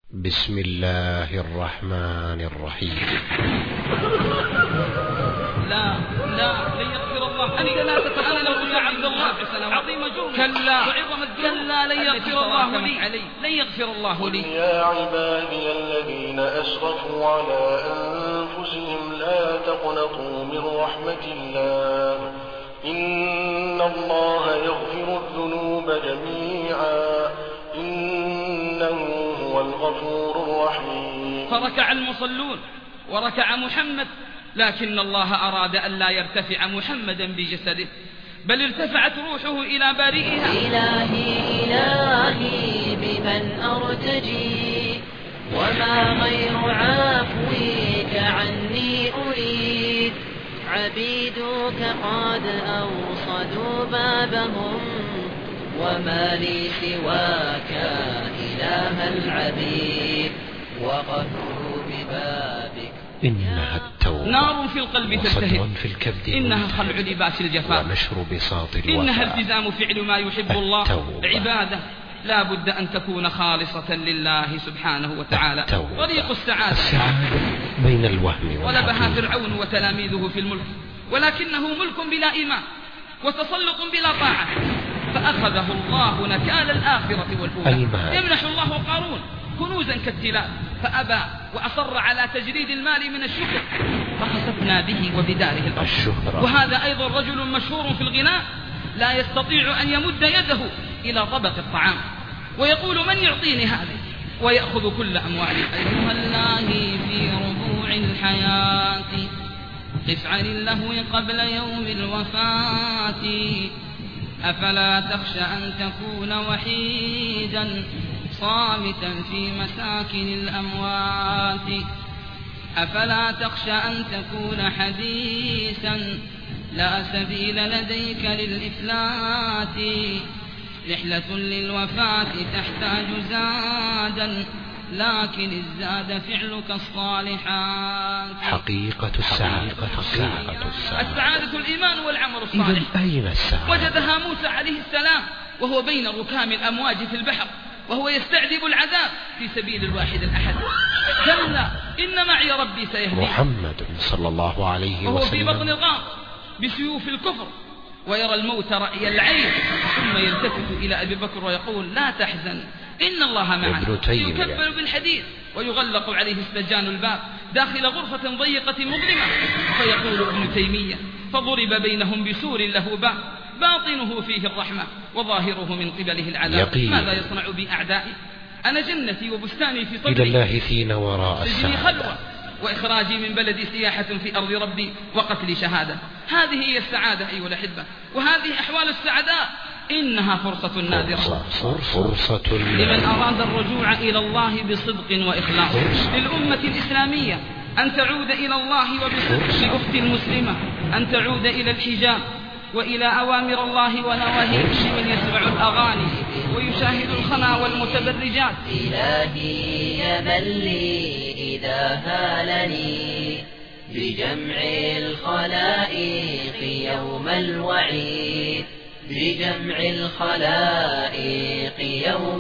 بسم الله الرحمن الرحيم. لا لن يغفر الله. أنت لا تتخلق يا عبد الله عظيم جرم. كلا لن يغفر الله لي. لن يغفر الله لي. يا عبادي الذين أسرفوا على أنفسهم لا تقنطوا من رحمة الله إن الله يغفر الذنوب جميعا إنه هو الغفور الرحيم. فركع المصلون وركع محمد، لكن الله أراد أن لا يرتفع محمدا بجسده، بل ارتفعت روحه إلى بارئها. إلهي بمن أرتجي وما غير عفوك عني أريد. عبيدك قد أوصدوا بابهم وما لي سواك إله العبيد وقفوا ببابك. إنها التوبة نار في القلب تلتهب، في الكبد إنها خلع لباس الجفاء، ونشر بساط الوفاء، إنها التزام فعل ما يحب الله. عبادة لا بد أن تكون خالصة لله سبحانه وتعالى. طريق السعادة بين الوهم طلبها فرعون وتلاميذه في الملك، ولكنه ملك بلا إيمان وتسلط بلا طاعة، فأخذه الله نكال الآخرة والأولى. يمنح الله قارون كنوزا كالتلال فأبى وأصر على تجريد المال من الشكر، فخسفنا به وبداره الأرض. وهذا أيضا رجل مشهور في الغناء لا يستطيع أن يمد يده إلى طبق الطعام، ويقول من يعطيني هذه، ويأخذ كل أموالي. أيها الله في ربوع الحياة قف عن اللهو قبل يوم الوفاة. أفلا تخشى أن تكون وحيدا صامتا في مساكن الأموات. أفلا تخشى أن تكون حديثا لا سبيل لديك للإفلات. رحلة للوفاة تحتاج زادا لكن الزاد فعلك الصالحات. حقيقة السعادة. السعادة الإيمان والعمل الصالح. أين السعادة؟ وجدها موسى عليه السلام وهو بين ركام الأمواج في البحر، وهو يستعذب العذاب في سبيل الواحد الأحد. كلا إن معي ربي سيهدين. محمد صلى الله عليه وسلم وهو في بطن الغار بسيوف الكفر ويرى الموت رأي العين، ثم يلتفت إلى أبي بكر ويقول لا تحزن إن الله معنا. يكبل بالحديد ويغلق عليه استجان الباب داخل غرفة ضيقة مظلمة، فيقول ابن تيمية فضرب بينهم بسور له باب باطنه فيه الرحمة وظاهره من قبله العذاب. ماذا يصنع بي أعدائي؟ أنا جنتي وبستاني في صدري، إلى الله فينا وراء سجني خلوة وإخراجي من بلدي سياحة في أرض ربي وقتلي شهادة. هذه هي السعادة أيها الأحبة، وهذه أحوال السعداء. إنها فرصة نادرة، فرصة لمن أراد الرجوع إلى الله بصدق وإخلاص. للأمة الإسلامية أن تعود إلى الله وبصدق، لأخت المسلمة أن تعود إلى الحجاب وإلى أوامر الله ونواهيه، لمن يسمع الأغاني ويشاهد الخنا والمتبرجات. إلهي يا من لي إذا هالني بجمع الخلائق يوم الوعيد. بجمع الخلائق يوم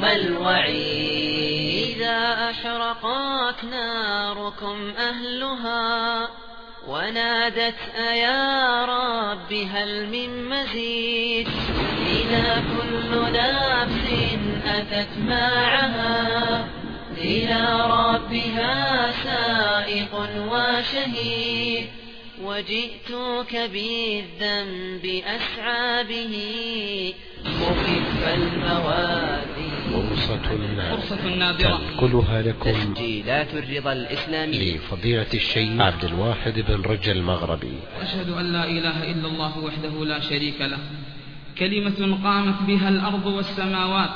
الوعيد. إذا أشرقت ناركم أهلها ونادت أيا رب هل من مزيد. إلى كل نفس أتت معها إلى ربها سائق وشهيد. وجئتك بالذنب أسعى به مخف الموازين. فرصة نادرة تنقلها لكم تسجيلات الرضا الإسلامي لفضيلة الشيخ عبد الواحد بن رجا المغربي. أشهد أن لا إله إلا الله وحده لا شريك له، كلمة قامت بها الأرض والسماوات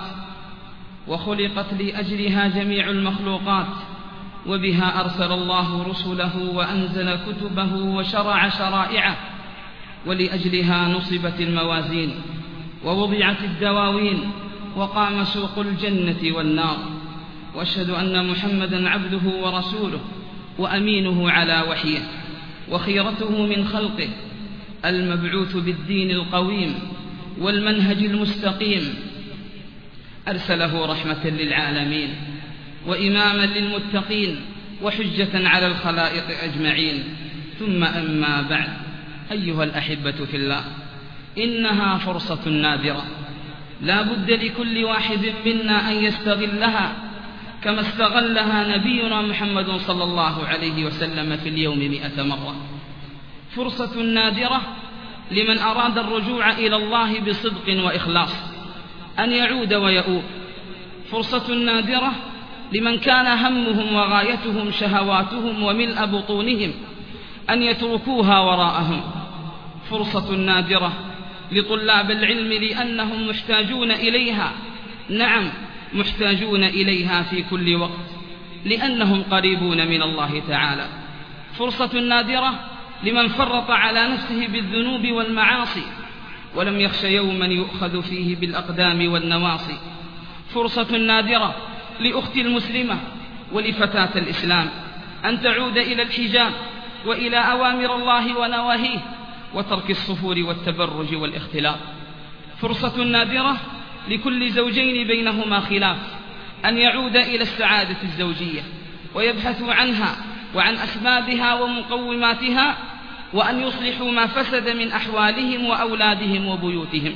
وخلقت لأجلها جميع المخلوقات، وبها أرسل الله رسله وأنزل كتبه وشرع شرائعه، ولأجلها نصبت الموازين ووضعت الدواوين وقام سوق الجنة والنار. وأشهد أن محمدا عبده ورسوله وأمينه على وحيه وخيرته من خلقه، المبعوث بالدين القويم والمنهج المستقيم، أرسله رحمة للعالمين وإماما للمتقين وحجة على الخلائق أجمعين. ثم أما بعد، أيها الأحبة في الله، إنها فرصة نادرة لا بد لكل واحد منا أن يستغلها كما استغلها نبينا محمد صلى الله عليه وسلم في اليوم 100 مرة. فرصة نادرة لمن أراد الرجوع إلى الله بصدق وإخلاص أن يعود ويؤوب. فرصة نادرة لمن كان همهم وغايتهم شهواتهم وملء بطونهم أن يتركوها وراءهم. فرصة نادرة لطلاب العلم لأنهم محتاجون إليها، نعم محتاجون إليها في كل وقت لأنهم قريبون من الله تعالى. فرصة نادرة لمن فرط على نفسه بالذنوب والمعاصي ولم يخش يوما يؤخذ فيه بالأقدام والنواصي. فرصة نادرة لأختي المسلمة ولفتاة الإسلام أن تعود إلى الحجاب وإلى أوامر الله ونواهيه وترك الصفور والتبرج والاختلاط. فرصة نادرة لكل زوجين بينهما خلاف أن يعود إلى السعادة الزوجية ويبحثوا عنها وعن أسبابها ومقوماتها وأن يصلحوا ما فسد من أحوالهم وأولادهم وبيوتهم.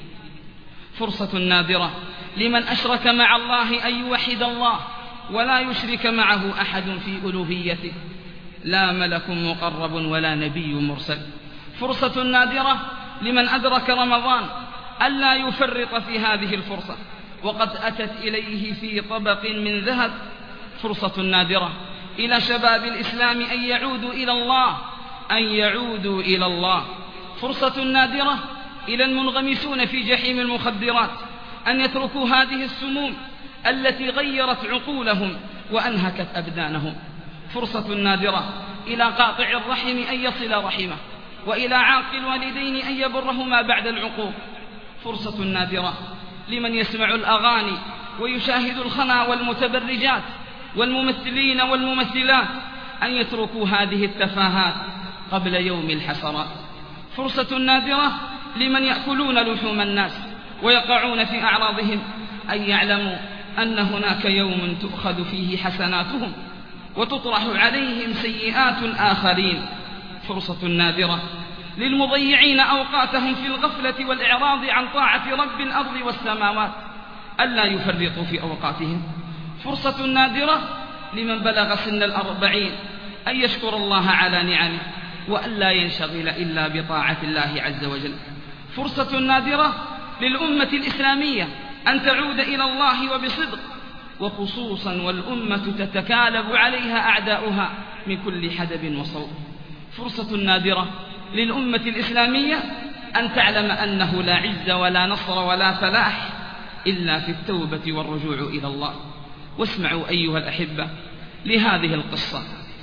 فرصة نادرة لمن أشرك مع الله أن يوحد الله ولا يشرك معه أحد في ألوهيته، لا ملك مقرب ولا نبي مرسل. فرصة نادرة لمن أدرك رمضان ألا يفرط في هذه الفرصة وقد أتت إليه في طبق من ذهب. فرصة نادرة إلى شباب الإسلام أن يعودوا إلى الله، أن يعودوا إلى الله. فرصة نادرة إلى المنغمسون في جحيم المخدرات أن يتركوا هذه السموم التي غيرت عقولهم وأنهكت أبدانهم. فرصة نادرة إلى قاطع الرحم أن يصل رحمه وإلى عاق الوالدين أن يبرهما بعد العقوق. فرصة نادرة لمن يسمع الأغاني ويشاهد الخنا والمتبرجات والممثلين والممثلات أن يتركوا هذه التفاهات قبل يوم الحسرات. فرصة نادرة لمن يأكلون لحوم الناس ويقعون في أعراضهم أن يعلموا أن هناك يوم تؤخذ فيه حسناتهم وتطرح عليهم سيئات الآخرين. فرصة نادرة للمضيعين أوقاتهم في الغفلة والإعراض عن طاعة رب الأرض والسماوات ألا يفرطوا في أوقاتهم. فرصة نادرة لمن بلغ سن 40 أن يشكر الله على نعمه وألا ينشغل إلا بطاعة الله عز وجل. فرصة نادرة للأمة الإسلامية أن تعود إلى الله وبصدق، وخصوصا والأمة تتكالب عليها أعداؤها من كل حدب وصوب. فرصة نادرة للأمة الإسلامية أن تعلم أنه لا عز ولا نصر ولا فلاح إلا في التوبة والرجوع إلى الله. واسمعوا أيها الأحبة لهذه القصة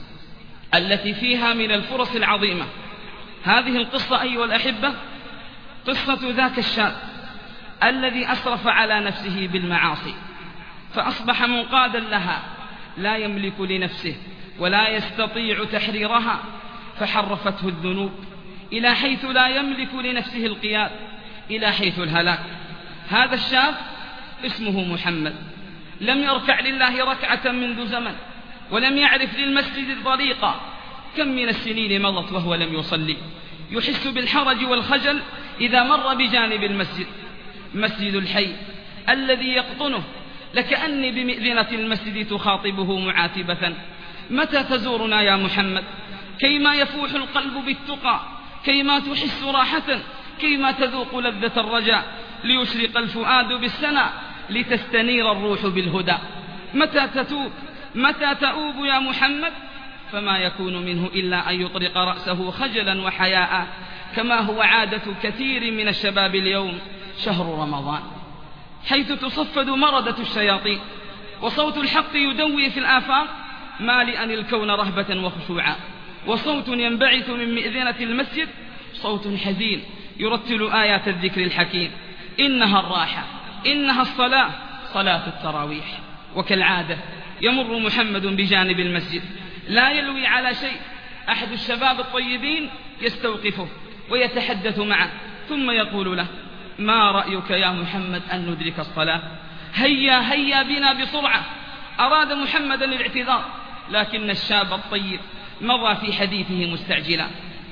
التي فيها من الفرص العظيمة. هذه القصة أيها الأحبة قصة ذاك الشاب الذي أسرف على نفسه بالمعاصي فأصبح منقادا لها، لا يملك لنفسه ولا يستطيع تحريرها، فحرفته الذنوب إلى حيث لا يملك لنفسه القياد، إلى حيث الهلاك. هذا الشاب اسمه محمد، لم يركع لله ركعة منذ زمن ولم يعرف للمسجد طريقا. كم من السنين مضت وهو لم يصلي، يحس بالحرج والخجل إذا مر بجانب المسجد، مسجد الحي الذي يقطنه، لكأني بمئذنة المسجد تخاطبه معاتبة: متى تزورنا يا محمد؟ كيما يفوح القلب بالتقى، كيما تحس راحة، كيما تذوق لذة الرجاء، ليشرق الفؤاد بالسنى، لتستنير الروح بالهدى. متى تتوب؟ متى تؤوب يا محمد؟ فما يكون منه إلا أن يطرق رأسه خجلا وحياء، كما هو عادة كثير من الشباب اليوم شهر رمضان، حيث تصفد مردة الشياطين وصوت الحق يدوي في الآفاق مالئا الكون رهبة وخشوعا، وصوت ينبعث من مئذنة المسجد صوت حزين يرتل آيات الذكر الحكيم: إنها الراحة، إنها الصلاة، صلاة التراويح. وكالعادة يمر محمد بجانب المسجد لا يلوي على شيء، أحد الشباب الطيبين يستوقفه ويتحدث معه ثم يقول له: ما رأيك يا محمد أن ندرك الصلاة؟ هيا هيا بنا بسرعة، أراد محمدا الاعتذار، لكن الشاب الطيب مضى في حديثه مستعجلا.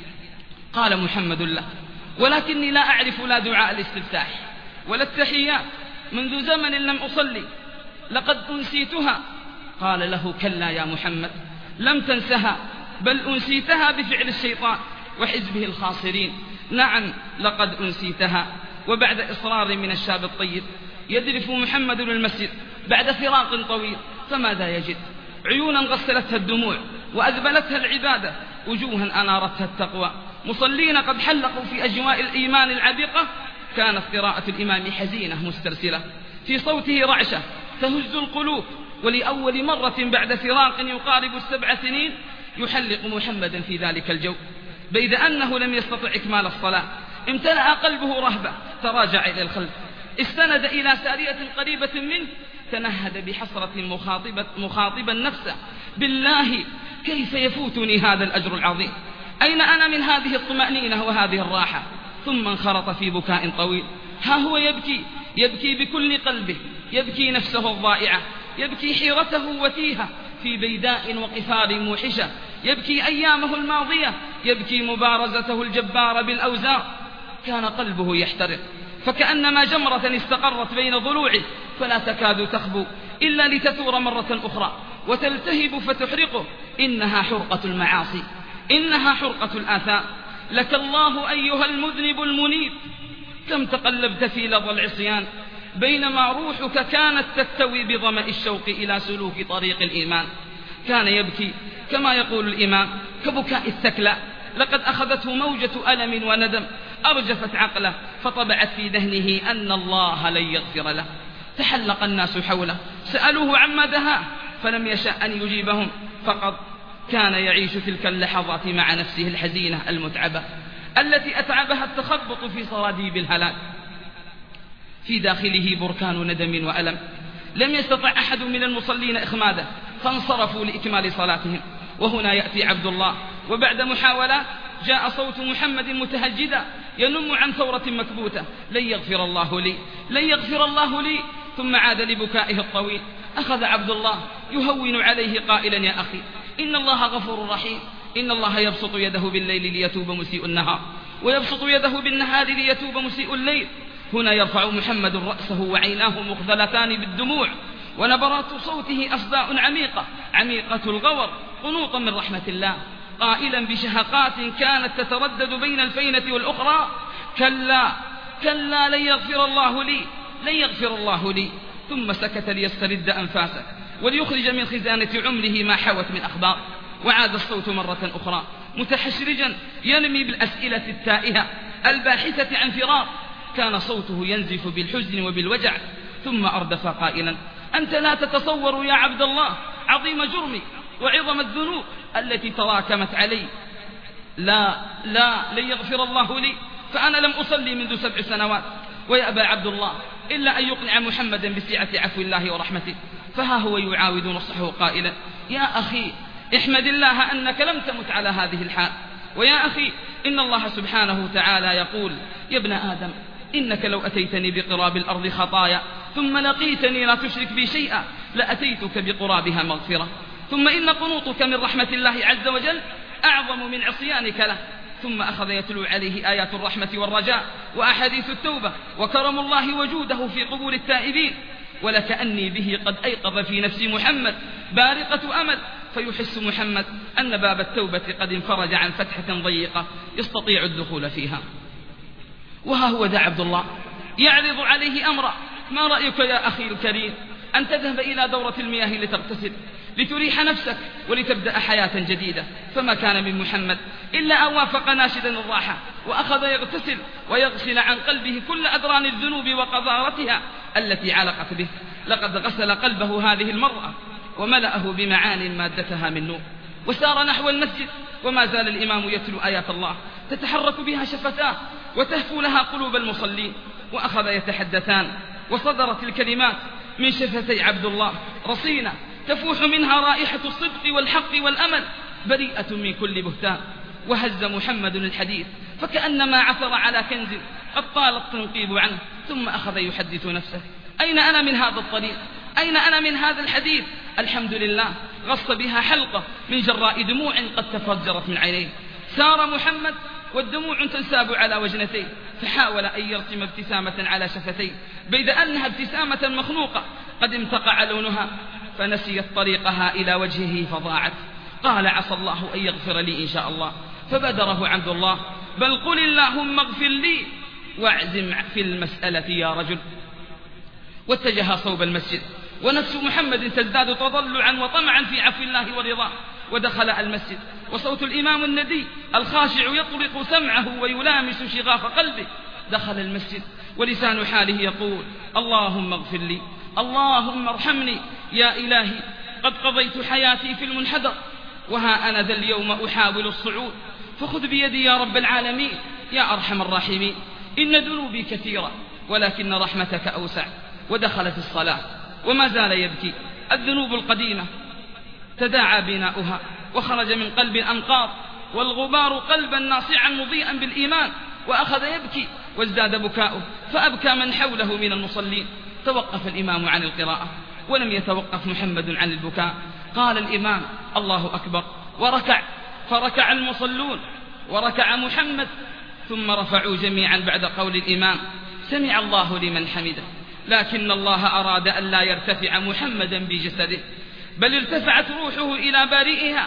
قال محمد له: ولكني لا أعرف لا دعاء الاستفتاح ولا التحيات، منذ زمن لم أصلي، لقد أنسيتها. قال له: كلا يا محمد، لم تنسها، بل أنسيتها بفعل الشيطان وحزبه الخاسرين. نعم، لقد أنسيتها. وبعد إصرار من الشاب الطيب يدرف محمد المسجد بعد فراق طويل، فماذا يجد؟ عيونا غسلتها الدموع وأذبلتها العبادة، وجوها أنارتها التقوى، مصلين قد حلقوا في أجواء الإيمان العبقة. كانت قراءة الإمام حزينة مسترسلة، في صوته رعشة تهز القلوب، ولأول مرة بعد فراق يقارب 7 سنين يحلق محمدا في ذلك الجو. بيد أنه لم يستطع إكمال الصلاة، امتلأ قلبه رهبة، تراجع إلى الخلف، استند إلى سارية قريبة منه، تنهد بحسرة مخاطبا نفسه: بالله كيف يفوتني هذا الأجر العظيم؟ أين أنا من هذه الطمأنينة وهذه الراحة؟ ثم انخرط في بكاء طويل. ها هو يبكي بكل قلبه، يبكي نفسه الضائعة، يبكي حيرته وتيهة في بيداء وقفار موحشة، يبكي أيامه الماضية، يبكي مبارزته الجبارة بالأوزار. كان قلبه يحترق، فكأنما جمرة استقرت بين ضلوعه فلا تكاد تخبو إلا لتثور مرة أخرى وتلتهب فتحرقه. إنها حرقة المعاصي، إنها حرقة الآثام. لك الله أيها المذنب المنيب، كم تقلبت في لظى العصيان، بينما روحك كانت تستوي بظمأ الشوق إلى سلوك طريق الإيمان. كان يبكي كما يقول الإمام كبكاء الثكلى، لقد أخذته موجة ألم وندم أرجفت عقله، فطبعت في ذهنه أن الله لن يغفر له. تحلق الناس حوله، سألوه عما دهاه، فلم يشأ أن يجيبهم، فقط كان يعيش تلك اللحظات مع نفسه الحزينة المتعبة التي أتعبها التخبط في صراديب الهلاك. في داخله بركان ندم وألم، لم يستطع أحد من المصلين إخماده، فانصرفوا لإكمال صلاتهم. وهنا يأتي عبد الله، وبعد محاولات جاء صوت محمد متهجدا ينم عن ثورة مكبوتة: لن يغفر الله لي، لن يغفر الله لي. ثم عاد لبكائه الطويل. أخذ عبد الله يهون عليه قائلا: يا أخي، إن الله غفور رحيم، إن الله يبسط يده بالليل ليتوب مسيء النهار، ويبسط يده بالنهار ليتوب مسيء الليل. هنا يرفع محمد رأسه وعيناه مخضلتان بالدموع، ونبرات صوته أصداء عميقة، عميقة الغور، قنوطا من رحمة الله، قائلا بشهقات كانت تتردد بين الفينة والأخرى: كلا كلا، لن يغفر الله لي، لن يغفر الله لي. ثم سكت ليسترد أنفاسه وليخرج من خزانة عمره ما حوت من أخبار. وعاد الصوت مرة أخرى متحشرجا ينمي بالأسئلة التائهة الباحثة عن فراق. كان صوته ينزف بالحزن وبالوجع. ثم أردف قائلا: أنت لا تتصور يا عبد الله عظيم جرمي وعظم الذنوب التي تراكمت علي. لا لا، لن يغفر الله لي، فأنا لم أصلي منذ 7 سنوات. ويأبى عبد الله إلا أن يقنع محمدا بسعة عفو الله ورحمته، فها هو يعاود نصحه قائلا: يا أخي، احمد الله أنك لم تمت على هذه الحال. ويا أخي، إن الله سبحانه وتعالى يقول: يا ابن آدم، إنك لو أتيتني بقراب الأرض خطايا ثم لقيتني لا تشرك بي شيئا لأتيتك بقرابها مغفرة. ثم إن قنوطك من رحمة الله عز وجل أعظم من عصيانك له. ثم أخذ يتلو عليه آيات الرحمة والرجاء وأحاديث التوبة وكرم الله وجوده في قبول التائبين. ولكأني به قد أيقظ في نفس محمد بارقة أمل، فيحس محمد أن باب التوبة قد انفرج عن فتحة ضيقة يستطيع الدخول فيها. وها هو ذا عبد الله يعرض عليه أمرا: ما رأيك يا أخي الكريم أن تذهب إلى دورة المياه لتغتسل، لتريح نفسك ولتبدأ حياة جديدة؟ فما كان من محمد إلا أن وافق ناشدا الراحة، وأخذ يغتسل ويغسل عن قلبه كل أدران الذنوب وقذارتها التي علقت به. لقد غسل قلبه هذه المرأة وملأه بمعان مادتها من نور، وسار نحو المسجد، وما زال الإمام يتلو آيات الله تتحرك بها شفتاه وتهفو لها قلوب المصلين. وأخذ يتحدثان، وصدرت الكلمات من شفتي عبد الله رصينة تفوح منها رائحة الصدق والحق والأمل، بريئة من كل بهتان. وهز محمد الحديث فكأنما عثر على كنز قد طال التنقيب عنه. ثم أخذ يحدث نفسه: أين أنا من هذا الطريق؟ أين أنا من هذا الحديث الحمد لله غص بها حلقة من جراء دموع قد تفجرت من عينيه. سار محمد والدموع تنساب على وجنتيه، فحاول أن يرسم ابتسامة على شفتيه، بيد أنها ابتسامة مخنوقة قد امتقع لونها، فنسيت طريقها إلى وجهه فضاعت. قال عسى الله أن يغفر لي إن شاء الله، فبدره عبد الله بل قل اللهم اغفر لي واعزم في المسألة يا رجل. واتجه صوب المسجد ونفس محمد تزداد تضلعا وطمعا في عفو الله ورضاه، ودخل المسجد وصوت الإمام الندي الخاشع يطرق سمعه ويلامس شغاف قلبه. دخل المسجد ولسان حاله يقول اللهم اغفر لي، اللهم ارحمني يا إلهي، قد قضيت حياتي في المنحدر، وها أنا ذا اليوم أحاول الصعود، فخذ بيدي يا رب العالمين يا أرحم الراحمين، إن ذنوبي كثيرة ولكن رحمتك أوسع. ودخل في الصلاة وما زال يبكي. الذنوب القديمة تداعى بناؤها وخرج من قلب الأنقاض والغبار قلبا ناصعا مضيئا بالإيمان، وأخذ يبكي وازداد بكاؤه، فأبكى من حوله من المصلين. توقف الإمام عن القراءة ولم يتوقف محمد عن البكاء. قال الإمام الله أكبر وركع، فركع المصلون وركع محمد، ثم رفعوا جميعا بعد قول الإمام سمع الله لمن حمده، لكن الله أراد أن لا يرتفع محمدا بجسده، بل ارتفعت روحه إلى بارئها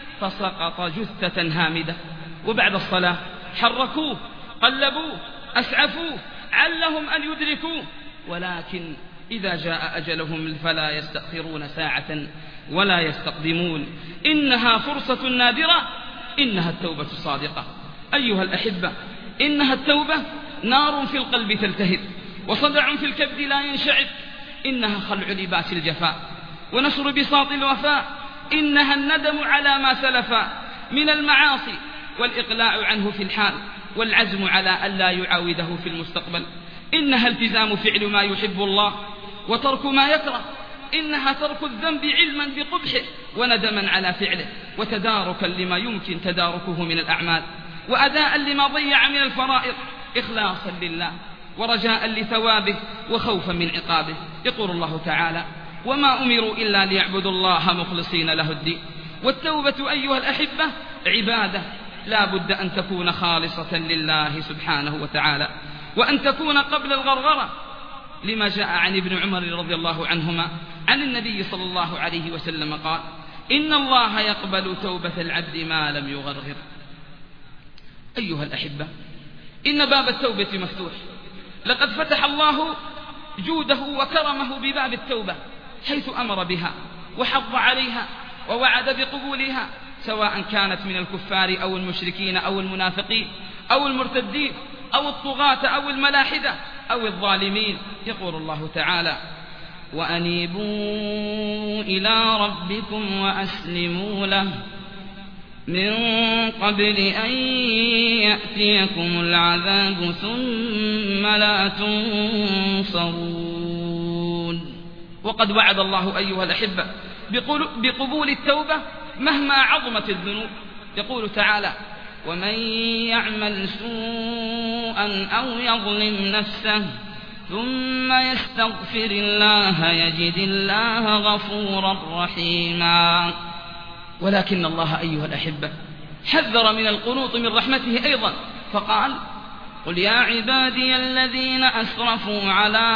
فسقط جثة هامدة. وبعد الصلاة حركوه قلبوه أسعفوه علهم أن يدركوه، ولكن إذا جاء أجلهم فلا يستأخرون ساعة ولا يستقدمون. إنها فرصة نادرة، إنها التوبة الصادقة. أيها الأحبة، إنها التوبة نار في القلب تلتهب وصدع في الكبد لا ينشعب، إنها خلع لباس الجفاء ونشر بساط الوفاء، إنها الندم على ما سلف من المعاصي والإقلاع عنه في الحال والعزم على ألا يعاوده في المستقبل، إنها التزام فعل ما يحب الله وترك ما يكره، إنها ترك الذنب علما بقبحه وندما على فعله وتداركا لما يمكن تداركه من الأعمال، وأداء لما ضيع من الفرائض إخلاصا لله ورجاء لثوابه وخوفا من عقابه. يقول الله تعالى وما أمروا إلا ليعبدوا الله مخلصين له الدين. والتوبة أيها الأحبة عبادة لا بد أن تكون خالصة لله سبحانه وتعالى، وأن تكون قبل الغرغرة، لما جاء عن ابن عمر رضي الله عنهما عن النبي صلى الله عليه وسلم قال إن الله يقبل توبة العبد ما لم يغرغر. أيها الأحبة، إن باب التوبة مفتوح، لقد فتح الله جوده وكرمه بباب التوبة، حيث أمر بها وحض عليها ووعد بقبولها، سواء كانت من الكفار أو المشركين أو المنافقين أو المرتدين أو الطغاة أو الملاحدة أو الظالمين. يقول الله تعالى وأنيبوا إلى ربكم وأسلموا له من قبل أن يأتيكم العذاب ثم لا تنصرون. وقد وعد الله أيها الأحبة بقبول التوبة مهما عظمت الذنوب. يقول تعالى ومن يعمل سوءا أو يظلم نفسه ثم يستغفر الله يجد الله غفورا رحيما. ولكن الله أيها الأحبة حذر من القنوط من رحمته أيضا، فقال قل يا عبادي الذين أسرفوا على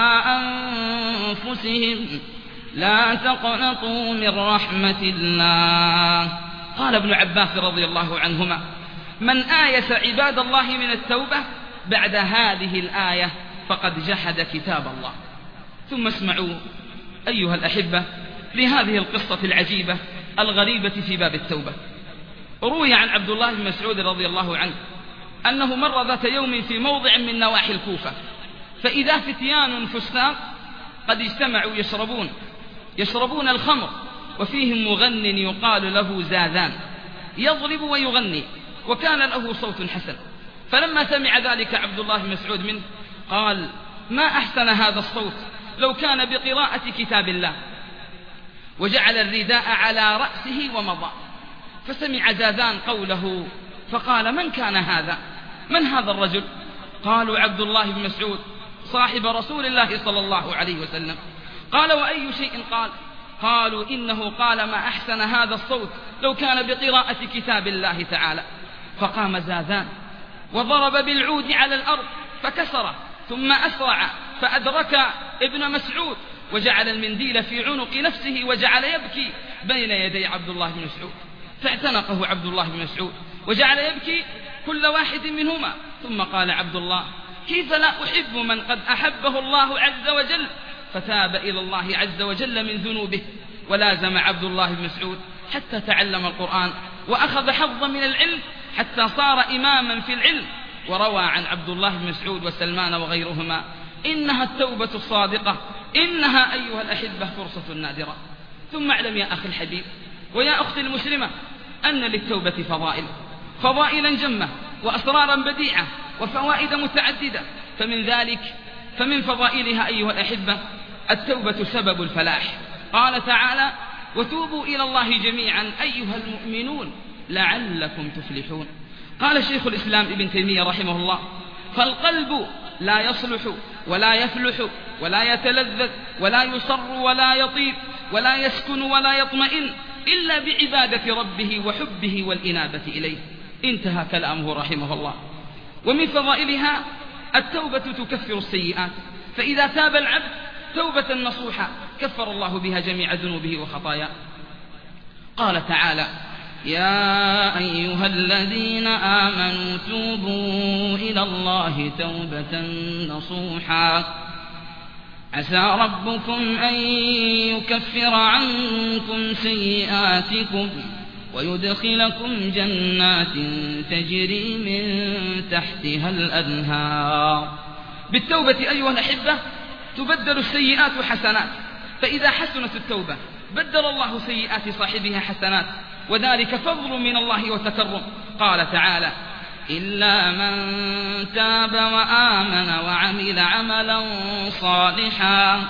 أنفسهم لا تقنطوا من رحمة الله. قال ابن عباس رضي الله عنهما من آيس عباد الله من التوبة بعد هذه الآية فقد جحد كتاب الله. ثم اسمعوا أيها الأحبة لهذه القصة العجيبة الغريبة في باب التوبة. روي عن عبد الله بن مسعود رضي الله عنه أنه مر ذات يوم في موضع من نواحي الكوفة، فإذا فتيان فساق قد اجتمعوا يشربون الخمر، وفيهم مغن يقال له زاذان يضرب ويغني، وكان له صوت حسن. فلما سمع ذلك عبد الله بن مسعود منه قال ما أحسن هذا الصوت لو كان بقراءة كتاب الله، وجعل الرداء على رأسه ومضى. فسمع زاذان قوله فقال من كان هذا؟ من هذا الرجل؟ قالوا عبد الله بن مسعود صاحب رسول الله صلى الله عليه وسلم. قال وأي شيء؟ قال قالوا إنه قال ما أحسن هذا الصوت لو كان بقراءة كتاب الله تعالى. فقام زاذان وضرب بالعود على الأرض فكسره، ثم أسرع فأدرك ابن مسعود وجعل المنديل في عنق نفسه وجعل يبكي بين يدي عبد الله بن مسعود، فاعتنقه عبد الله بن مسعود وجعل يبكي كل واحد منهما. ثم قال عبد الله: كيف لا أحب من قد أحبه الله عز وجل؟ فتاب إلى الله عز وجل من ذنوبه. ولازم عبد الله بن مسعود حتى تعلم القرآن وأخذ حظا من العلم حتى صار إماما في العلم. وروى عن عبد الله بن مسعود وسلمان وغيرهما: إنها التوبة الصادقة، إنها أيها الأحبة فرصة نادرة. ثم اعلم يا أخي الحبيب ويا أختي المسلمة أن للتوبة فضائلا جمة وأسرارا بديعة وفوائد متعددة. فمن فضائلها أيها الأحبة التوبة سبب الفلاح. قال تعالى: وتوبوا إلى الله جميعا أيها المؤمنون لعلكم تفلحون. قال شيخ الإسلام ابن تيمية رحمه الله: فالقلب لا يصلح ولا يفلح ولا يتلذذ ولا يصر ولا يطيب ولا يسكن ولا يطمئن إلا بعبادة ربه وحبه والإنابة إليه. انتهى كلامه رحمه الله. ومن فضائلها التوبة تكفر السيئات، فإذا تاب العبد توبة نصوحة كفر الله بها جميع ذنوبه وخطاياه. قال تعالى: يا أيها الذين آمنوا توبوا إلى الله توبة نصوحا عسى ربكم أن يكفر عنكم سيئاتكم ويدخلكم جنات تجري من تحتها الأنهار. بالتوبة أيها الأحبة تبدل السيئات حسنات، فإذا حسنت التوبة بدل الله سيئات صاحبها حسنات، وذلك فضل من الله وتكرم. قال تعالى: إلا من تاب وآمن وعمل عملا صالحا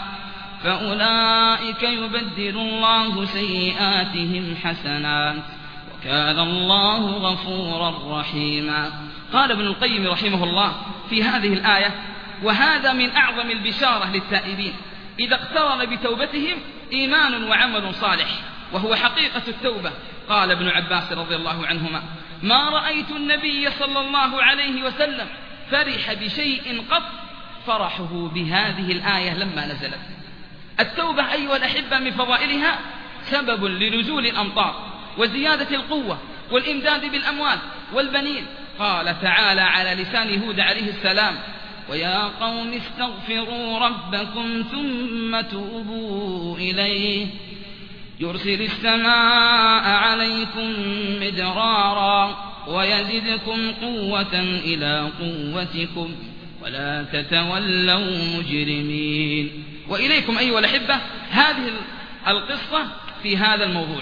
فأولئك يبدل الله سيئاتهم حسنات وكان الله غفورا رحيما. قال ابن القيم رحمه الله في هذه الآية: وهذا من أعظم البشارة للتائبين إذا اقترن بتوبتهم إيمان وعمل صالح، وهو حقيقة التوبة. قال ابن عباس رضي الله عنهما: ما رأيت النبي صلى الله عليه وسلم فرح بشيء قط فرحه بهذه الآية لما نزلت. التوبة أيها الأحبة من فضائلها سبب لنزول الأمطار وزيادة القوة والإمداد بالأموال والبنين. قال تعالى على لسان هود عليه السلام: ويا قوم استغفروا ربكم ثم توبوا إليه يرسل السماء عليكم مدرارا ويزدكم قوة إلى قوتكم ولا تتولوا مجرمين. وإليكم أيها الأحبة هذه القصة في هذا الموضوع.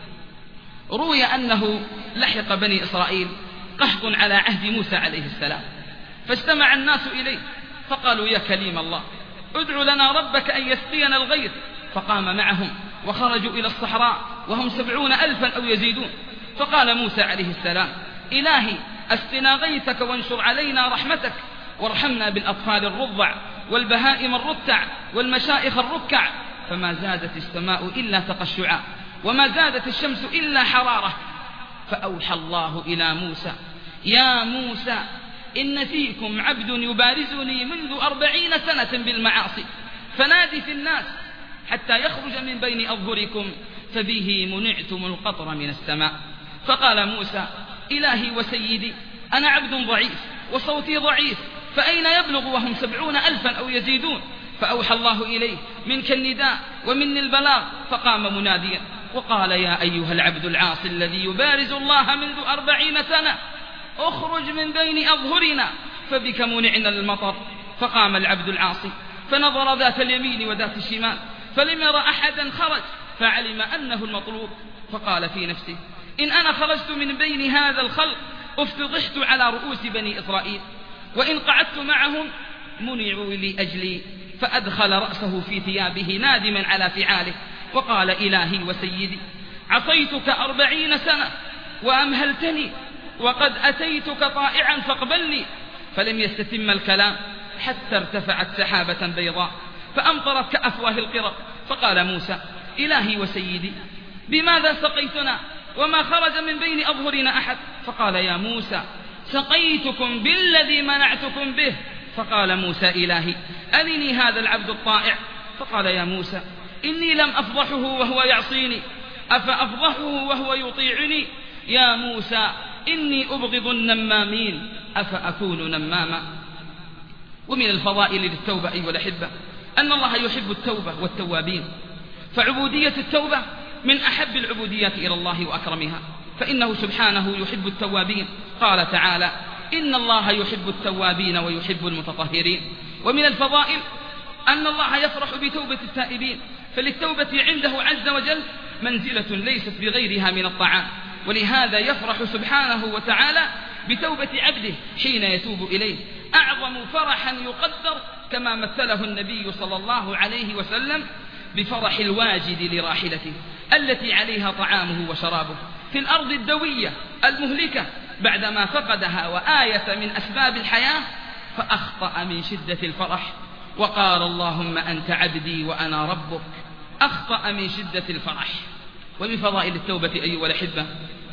روي أنه لحق بني إسرائيل قحط على عهد موسى عليه السلام، فاجتمع الناس إليه فقالوا: يا كليم الله ادع لنا ربك أن يسقينا الغيث. فقام معهم وخرجوا إلى الصحراء وهم 70,000 أو يزيدون. فقال موسى عليه السلام: إلهي أسقنا غيثك وانشر علينا رحمتك وارحمنا بالأطفال الرضع والبهائم الرتع والمشائخ الركع. فما زادت السماء إلا تقشعا وما زادت الشمس إلا حرارة. فأوحى الله إلى موسى: يا موسى إن فيكم عبد يبارزني منذ 40 سنة بالمعاصي، فنادي في الناس حتى يخرج من بين أظهركم فبه منعتم القطر من السماء. فقال موسى: إلهي وسيدي أنا عبد ضعيف وصوتي ضعيف، فأين يبلغ وهم 70,000 أو يزيدون؟ فأوحى الله إليه: منك النداء ومني البلاغ. فقام مناديا وقال: يا أيها العبد العاصي الذي يبارز الله منذ 40 سنة اخرج من بين أظهرنا فبك منعنا المطر. فقام العبد العاصي فنظر ذات اليمين وذات الشمال فلم ير أحدا خرج، فعلم أنه المطلوب. فقال في نفسه: إن أنا خرجت من بين هذا الخلق افتضحت على رؤوس بني إسرائيل، وإن قعدت معهم منعوا لي أجلي. فأدخل رأسه في ثيابه نادما على فعاله وقال: إلهي وسيدي عصيتك 40 سنة وأمهلتني وقد أتيتك طائعا فاقبلني. فلم يستتم الكلام حتى ارتفعت سحابة بيضاء فأمطرت كأفواه القرى. فقال موسى: إلهي وسيدي بماذا سقيتنا وما خرج من بين أظهرنا أحد؟ فقال يا موسى سقيتكم بالذي منعتكم به. فقال موسى إلهي أرني هذا العبد الطائع. فقال يا موسى إني لم أفضحه وهو يعصيني أفأفضحه وهو يطيعني؟ يا موسى إني أبغض النمامين أفأكون نماما؟ ومن الفضائل للتوبة أيها الأحبة أن الله يحب التوبة والتوابين، فعبودية التوبة من أحب العبوديات إلى الله وأكرمها، فإنه سبحانه يحب التوابين. قال تعالى إن الله يحب التوابين ويحب المتطهرين. ومن الفضائل أن الله يفرح بتوبة التائبين، فللتوبة عنده عز وجل منزلة ليست بغيرها من الطاعات، ولهذا يفرح سبحانه وتعالى بتوبة عبده حين يتوب إليه أعظم فرحا يقدر، كما مثله النبي صلى الله عليه وسلم بفرح الواجد لراحلته التي عليها طعامه وشرابه في الأرض الدوية المهلكة بعدما فقدها وآية من أسباب الحياة، فأخطأ من شدة الفرح وقال اللهم أنت عبدي وأنا ربك. أخطأ من شدة الفرح. ومن فضائل التوبة أيها الأحبة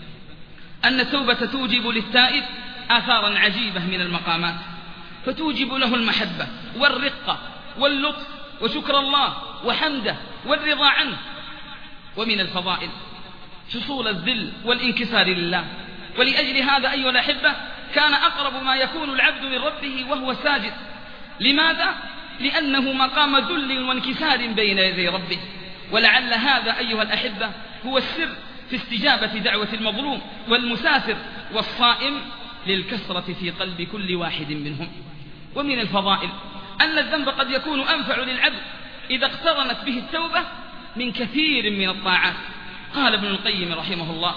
أن التوبة توجب للتائب آثارا عجيبة من المقامات، فتوجب له المحبة والرقة واللطف وشكر الله وحمده والرضا عنه. ومن الفضائل حصول الذل والانكسار لله، ولأجل هذا أيها الأحبة كان أقرب ما يكون العبد من ربه وهو ساجد. لماذا؟ لأنه مقام ذل وانكسار بين يدي ربه. ولعل هذا أيها الأحبة هو السر في استجابة دعوة المظلوم والمسافر والصائم للكسرة في قلب كل واحد منهم. ومن الفضائل أن الذنب قد يكون أنفع للعبد إذا اقترنت به التوبة من كثير من الطاعات. قال ابن القيم رحمه الله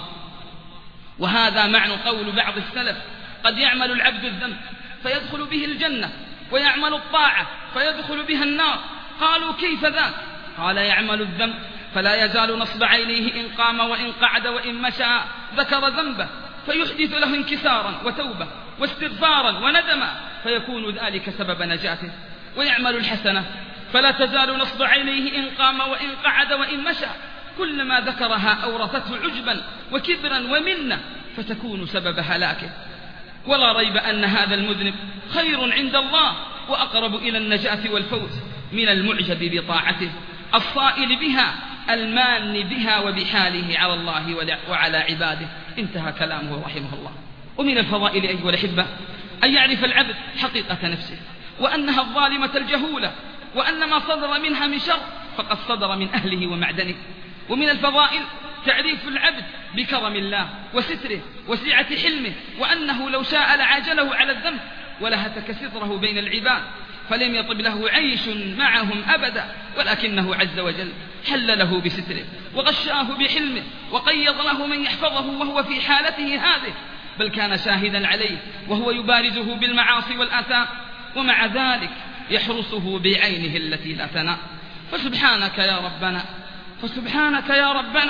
وهذا معنى قول بعض السلف قد يعمل العبد الذنب فيدخل به الجنة ويعمل الطاعة فيدخل بها النار. قالوا كيف ذاك؟ قال يعمل الذنب فلا يزال نصب عينيه إن قام وإن قعد وإن مشى ذكر ذنبه فيحدث له انكسارا وتوبة واستغفارا وندما فيكون ذلك سبب نجاته. ويعمل الحسنة فلا تزال نصب عينيه إن قام وإن قعد وإن مشى، كلما ذكرها أورثته عجبا وكبرا ومنة فتكون سبب هلاكه. ولا ريب أن هذا المذنب خير عند الله وأقرب إلى النجاة والفوز من المعجب بطاعته الصائل بها المان بها وبحاله على الله وعلى عباده. انتهى كلامه رحمه الله. ومن الفضائل أيها الأحبة أن يعرف العبد حقيقة نفسه وأنها الظالمة الجهولة، وأن ما صدر منها من شر فقد صدر من أهله ومعدنه. ومن الفضائل تعريف العبد بكرم الله وستره وسعة حلمه، وأنه لو شاء لعاجله على الذنب ولهتك ستره بين العباد فلم يطب له عيش معهم أبدا، ولكنه عز وجل حل له بستره وغشاه بحلمه وقيض له من يحفظه وهو في حالته هذه، بل كان شاهدا عليه وهو يبارزه بالمعاصي والآثام، ومع ذلك يحرسه بعينه التي لا تنام. فسبحانك يا ربنا فسبحانك يا ربنا.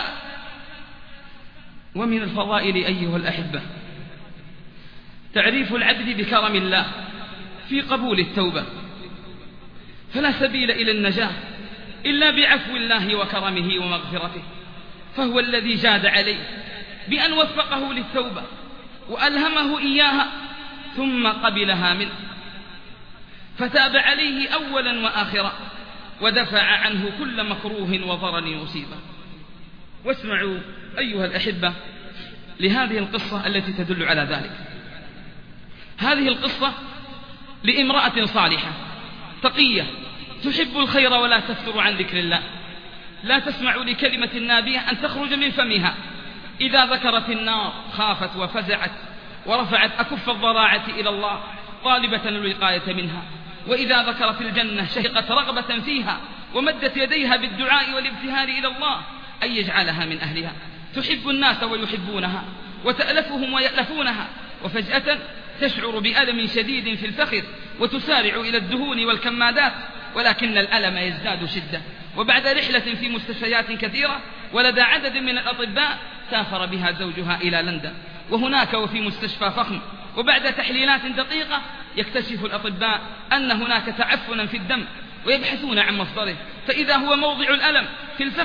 ومن الفضائل أيها الأحبة تعريف العبد بكرم الله في قبول التوبة، فلا سبيل إلى النجاة إلا بعفو الله وكرمه ومغفرته، فهو الذي جاد عليه بأن وفقه للتوبة وألهمه إياها ثم قبلها منه، فتاب عليه أولا وآخرا ودفع عنه كل مكروه وضرر يصيبه. واسمعوا أيها الأحبة لهذه القصة التي تدل على ذلك. هذه القصة لامرأة صالحة تقية تحب الخير ولا تفتر عن ذكر الله، لا تسمع لكلمة نابية أن تخرج من فمها، إذا ذكرت النار خافت وفزعت ورفعت أكف الضراعة إلى الله طالبة الوقاية منها، وإذا ذكرت الجنة شهقت رغبة فيها ومدت يديها بالدعاء والابتهال إلى الله أن يجعلها من أهلها. تحب الناس ويحبونها وتألفهم ويألفونها، وفجأة تشعر بألم شديد في الفخذ وتسارع إلى الدهون والكمادات، ولكن الألم يزداد شدة. وبعد رحلة في مستشفيات كثيرة ولدى عدد من الأطباء سافر بها زوجها إلى لندن، وهناك وفي مستشفى فخم وبعد تحليلات دقيقة يكتشف الأطباء أن هناك تعفنا في الدم ويبحثون عن مصدره، فإذا هو موضع الألم في الفخذ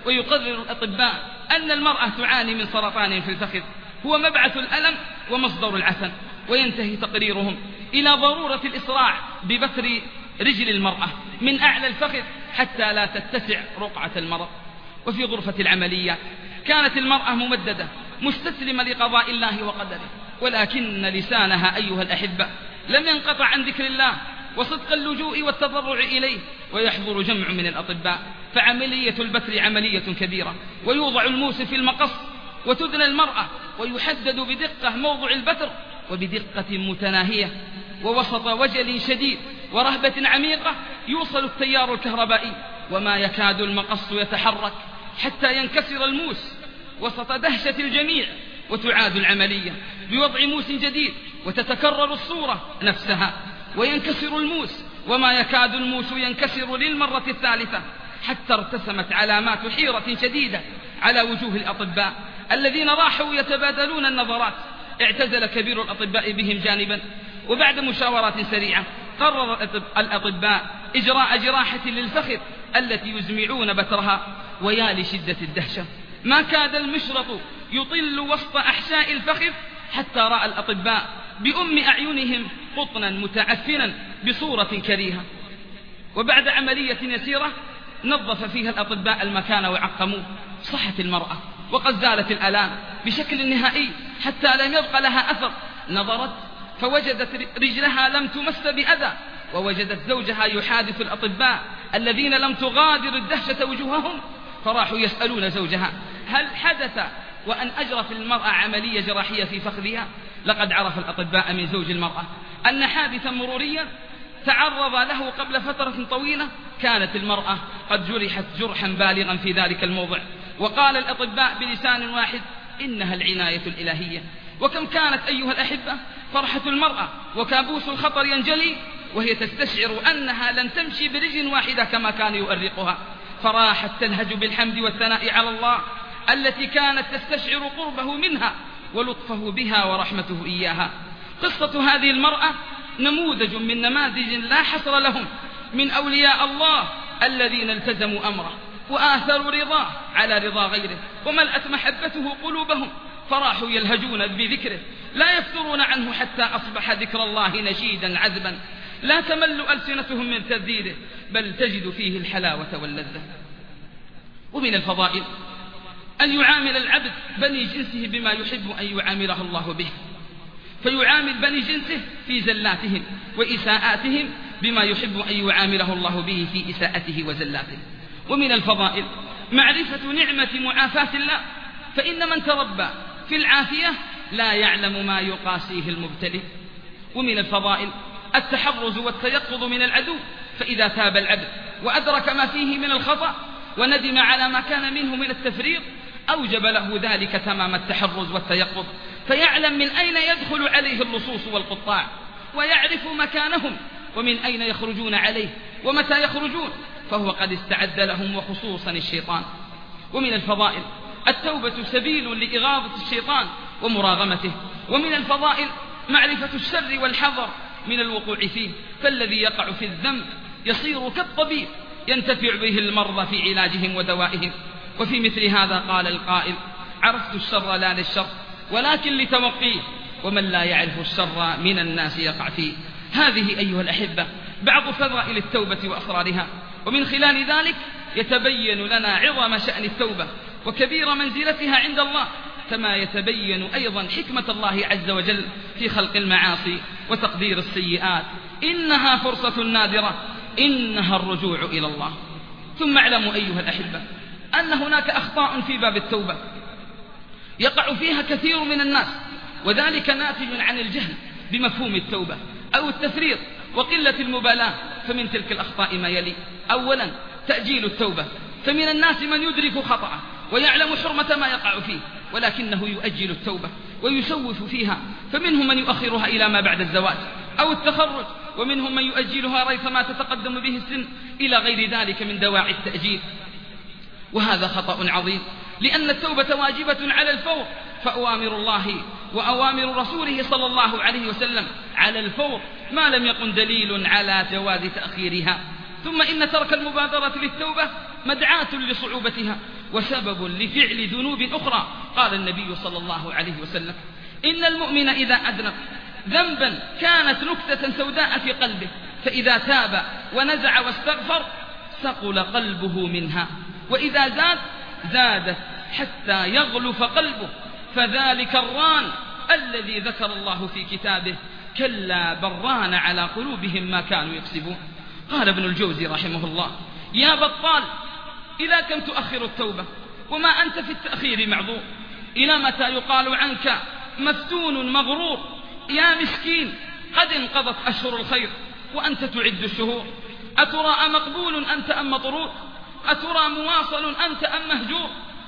ويقرر الأطباء أن المرأة تعاني من سرطان في الفخذ هو مبعث الألم ومصدر العفن، وينتهي تقريرهم إلى ضرورة الإسراع ببتر رجل المرأة من أعلى الفخذ حتى لا تتسع رقعة المرض. وفي غرفة العملية كانت المرأة ممددة مستسلمة لقضاء الله وقدره، ولكن لسانها أيها الأحبة لم ينقطع عن ذكر الله وصدق اللجوء والتضرع إليه. ويحضر جمع من الأطباء، فعملية البتر عملية كبيرة، ويوضع الموس في المقص وتدنى المرأة ويحدد بدقة موضع البتر وبدقة متناهية، ووسط وجل شديد ورهبة عميقة يوصل التيار الكهربائي وما يكاد المقص يتحرك حتى ينكسر الموس وسط دهشة الجميع، وتعاد العملية بوضع موس جديد وتتكرر الصورة نفسها وينكسر الموس وما يكاد الموس ينكسر للمرة الثالثة، حتى ارتسمت علامات حيرة شديدة على وجوه الأطباء الذين راحوا يتبادلون النظرات. اعتزل كبير الأطباء بهم جانبا، وبعد مشاورات سريعة قرر الأطباء إجراء جراحة للفخذ التي يزمعون بترها. ويا لشدة الدهشة، ما كاد المشرط يطل وسط أحشاء الفخذ حتى رأى الأطباء بأم أعينهم قطنا متعفنا بصورة كريهة. وبعد عملية يسيرة نظف فيها الأطباء المكان وعقموه، صحت المرأة وقد زالت الآلام بشكل نهائي حتى لم يبق لها أثر. نظرت فوجدت رجلها لم تمس بأذى، ووجدت زوجها يحادث الأطباء الذين لم تغادر الدهشة وجوههم، فراحوا يسألون زوجها هل حدث وأن أجرت المرأة عملية جراحية في فخذها؟ لقد عرف الأطباء من زوج المرأة أن حادثا مروريا تعرض له قبل فترة طويلة، كانت المرأة قد جرحت جرحا بالغا في ذلك الموضع. وقال الأطباء بلسان واحد إنها العناية الإلهية. وكم كانت أيها الأحبة فرحة المرأة وكابوس الخطر ينجلي وهي تستشعر أنها لن تمشي برجل واحدة كما كان يؤرقها، فراحت تلهج بالحمد والثناء على الله التي كانت تستشعر قربه منها ولطفه بها ورحمته إياها. قصة هذه المرأة نموذج من نماذج لا حصر لهم من أولياء الله الذين التزموا أمره وآثروا رضاه على رضا غيره، وملأت محبته قلوبهم، فراحوا يلهجون بذكره لا يفترون عنه حتى أصبح ذكر الله نشيدا عذبا لا تمل ألسنتهم من ترديده، بل تجد فيه الحلاوة واللذة. ومن الفضائل أن يعامل العبد بني جنسه بما يحب أن يعامله الله به، فيعامل بني جنسه في زلاتهم وإساءاتهم بما يحب أن يعامله الله به في إساءته وزلاته. ومن الفضائل معرفة نعمة معافاة الله، فإن من تربى في العافية لا يعلم ما يقاسيه المبتلي. ومن الفضائل التحرز والتيقظ من العدو، فإذا تاب العبد وأدرك ما فيه من الخطأ وندم على ما كان منه من التفريط أوجب له ذلك تمام التحرز والتيقظ، فيعلم من أين يدخل عليه اللصوص والقطاع، ويعرف مكانهم ومن أين يخرجون عليه ومتى يخرجون، فهو قد استعد لهم وخصوصا الشيطان. ومن الفضائل التوبة سبيل لإغاظة الشيطان ومراغمته. ومن الفضائل معرفة الشر والحذر من الوقوع فيه، فالذي يقع في الذنب يصير كالطبيب ينتفع به المرضى في علاجهم ودوائهم. وفي مثل هذا قال القائل عرفت الشر لا للشر ولكن لتوقيه، ومن لا يعرف الشر من الناس يقع فيه. هذه أيها الأحبة بعض فضائل التوبة وأسرارها، ومن خلال ذلك يتبين لنا عظم شأن التوبة وكبير منزلتها عند الله، كما يتبين أيضا حكمة الله عز وجل في خلق المعاصي وتقدير السيئات. إنها فرصة نادرة، إنها الرجوع إلى الله. ثم اعلموا أيها الأحبة أن هناك أخطاء في باب التوبة يقع فيها كثير من الناس، وذلك ناتج عن الجهل بمفهوم التوبة أو التفريط وقلة المبالاة. فمن تلك الأخطاء ما يلي: أولا تأجيل التوبة، فمن الناس من يدرك خطأه ويعلم حرمة ما يقع فيه ولكنه يؤجل التوبة ويسوف فيها، فمنهم من يؤخرها إلى ما بعد الزواج أو التخرج، ومنهم من يؤجلها ريثما تتقدم به السن، إلى غير ذلك من دواعي التأجيل. وهذا خطأ عظيم، لأن التوبة واجبة على الفور، فأوامر الله وأوامر رسوله صلى الله عليه وسلم على الفور ما لم يكن دليل على جواز تأخيرها. ثم إن ترك المبادرة للتوبة مدعاة لصعوبتها وسبب لفعل ذنوب أخرى. قال النبي صلى الله عليه وسلم: إن المؤمن إذا أذنب ذنبا كانت نكتة سوداء في قلبه فإذا تاب ونزع واستغفر ثقل قلبه منها، وإذا زادت حتى يغلف قلبه، فذلك الران الذي ذكر الله في كتابه: كلا بران على قلوبهم ما كانوا يكسبون. قال ابن الجوزي رحمه الله: يا بطال، إلى كم تؤخر التوبة وما أنت في التأخير معذور؟ إلى متى يقال عنك مفتون مغرور؟ يا مسكين، قد انقضت أشهر الخير وأنت تعد الشهور. أترى مقبول أنت أم مطرود؟ أترى مواصل أنت أم مهجور؟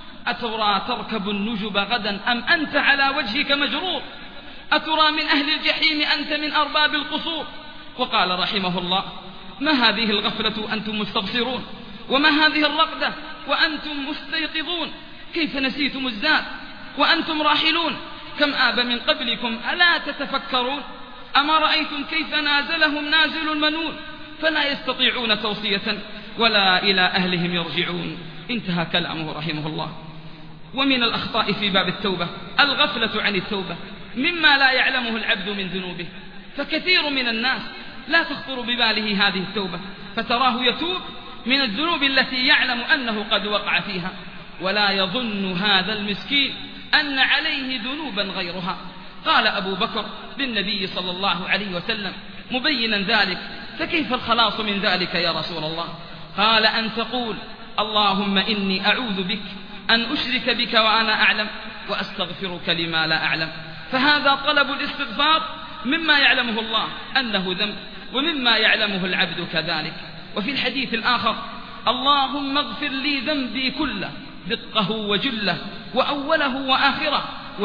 أترى تركب النجب غدا أم أنت على وجهك مجرور؟ أترى من أهل الجحيم أنت من أرباب القصور؟ وقال رحمه الله: ما هذه الغفلة أنتم مستبصرون، وما هذه الرقدة وأنتم مستيقظون؟ كيف نسيتم الزاد وأنتم راحلون؟ كم آب من قبلكم ألا تتفكرون؟ أما رأيتم كيف نازلهم نازل المنون، فلا يستطيعون توصية ولا إلى أهلهم يرجعون. انتهى كلامه رحمه الله. ومن الأخطاء في باب التوبة الغفلة عن التوبة مما لا يعلمه العبد من ذنوبه، فكثير من الناس لا تخطر بباله هذه التوبة، فتراه يتوب من الذنوب التي يعلم أنه قد وقع فيها، ولا يظن هذا المسكين أن عليه ذنوبا غيرها. قال أبو بكر للنبي صلى الله عليه وسلم مبينا ذلك: فكيف الخلاص من ذلك يا رسول الله؟ قال: أن تقول: اللهم إني أعوذ بك أن أشرك بك وأنا أعلم، وأستغفرك لما لا أعلم. فهذا طلب الاستغفار مما يعلمه الله أنه ذنب، ومما يعلمه العبد كذلك. وفي الحديث الآخر: اللهم اغفر لي ذنبي كله، دقه وجله، وأوله وآخره،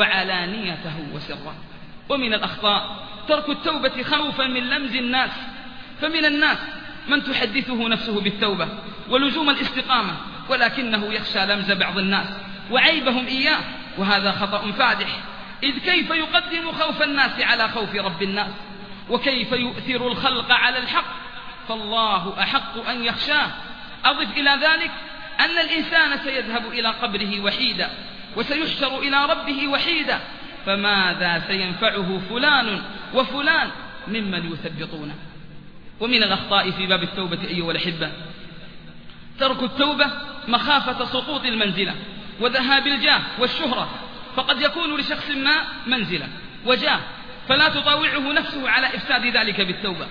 وعلانيته وسره. ومن الأخطاء ترك التوبة خوفا من لمز الناس، فمن الناس من تحدثه نفسه بالتوبة ولزوم الاستقامة، ولكنه يخشى لمز بعض الناس وعيبهم إياه، وهذا خطأ فادح. إذ كيف يقدم خوف الناس على خوف رب الناس؟ وكيف يؤثر الخلق على الحق؟ فالله أحق أن يخشاه. أضف إلى ذلك أن الإنسان سيذهب إلى قبره وحيدا، وسيحشر إلى ربه وحيدا، فماذا سينفعه فلان وفلان ممن يثبطونه؟ ومن الأخطاء في باب التوبة أيها الأحبة ترك التوبة مخافة سقوط المنزلة وذهاب الجاه والشهرة، فقد يكون لشخص ما منزلة وجاه فلا تطاوعه نفسه على إفساد ذلك بالتوبة،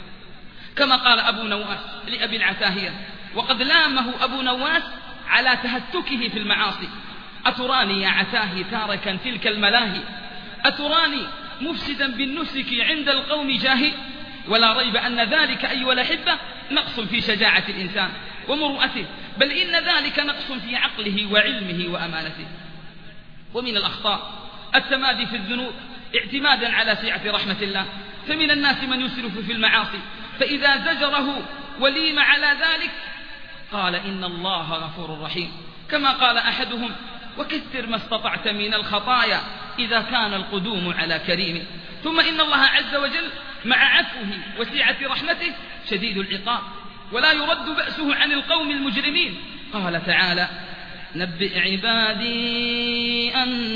كما قال أبو نواس لأبي العتاهية، وقد لامه أبو نواس على تهتكه في المعاصي: أتراني يا عتاهي تاركا تلك الملاهي، أتراني مفسدا بالنسك عند القوم جاهي؟ ولا ريب أن ذلك أيها الأحبة نقص في شجاعة الإنسان ومروءته، بل إن ذلك نقص في عقله وعلمه وأمانته. ومن الأخطاء التمادي في الذنوب اعتمادا على سعة رحمة الله، فمن الناس من يسرف في المعاصي، فإذا زجره وليم على ذلك قال: إن الله غفور رحيم، كما قال أحدهم: وكثر ما استطعت من الخطايا إذا كان القدوم على كريم. ثم إن الله عز وجل مع عفوه وسعة رحمته شديد العقاب، ولا يرد بأسه عن القوم المجرمين. قال تعالى: نبئ عبادي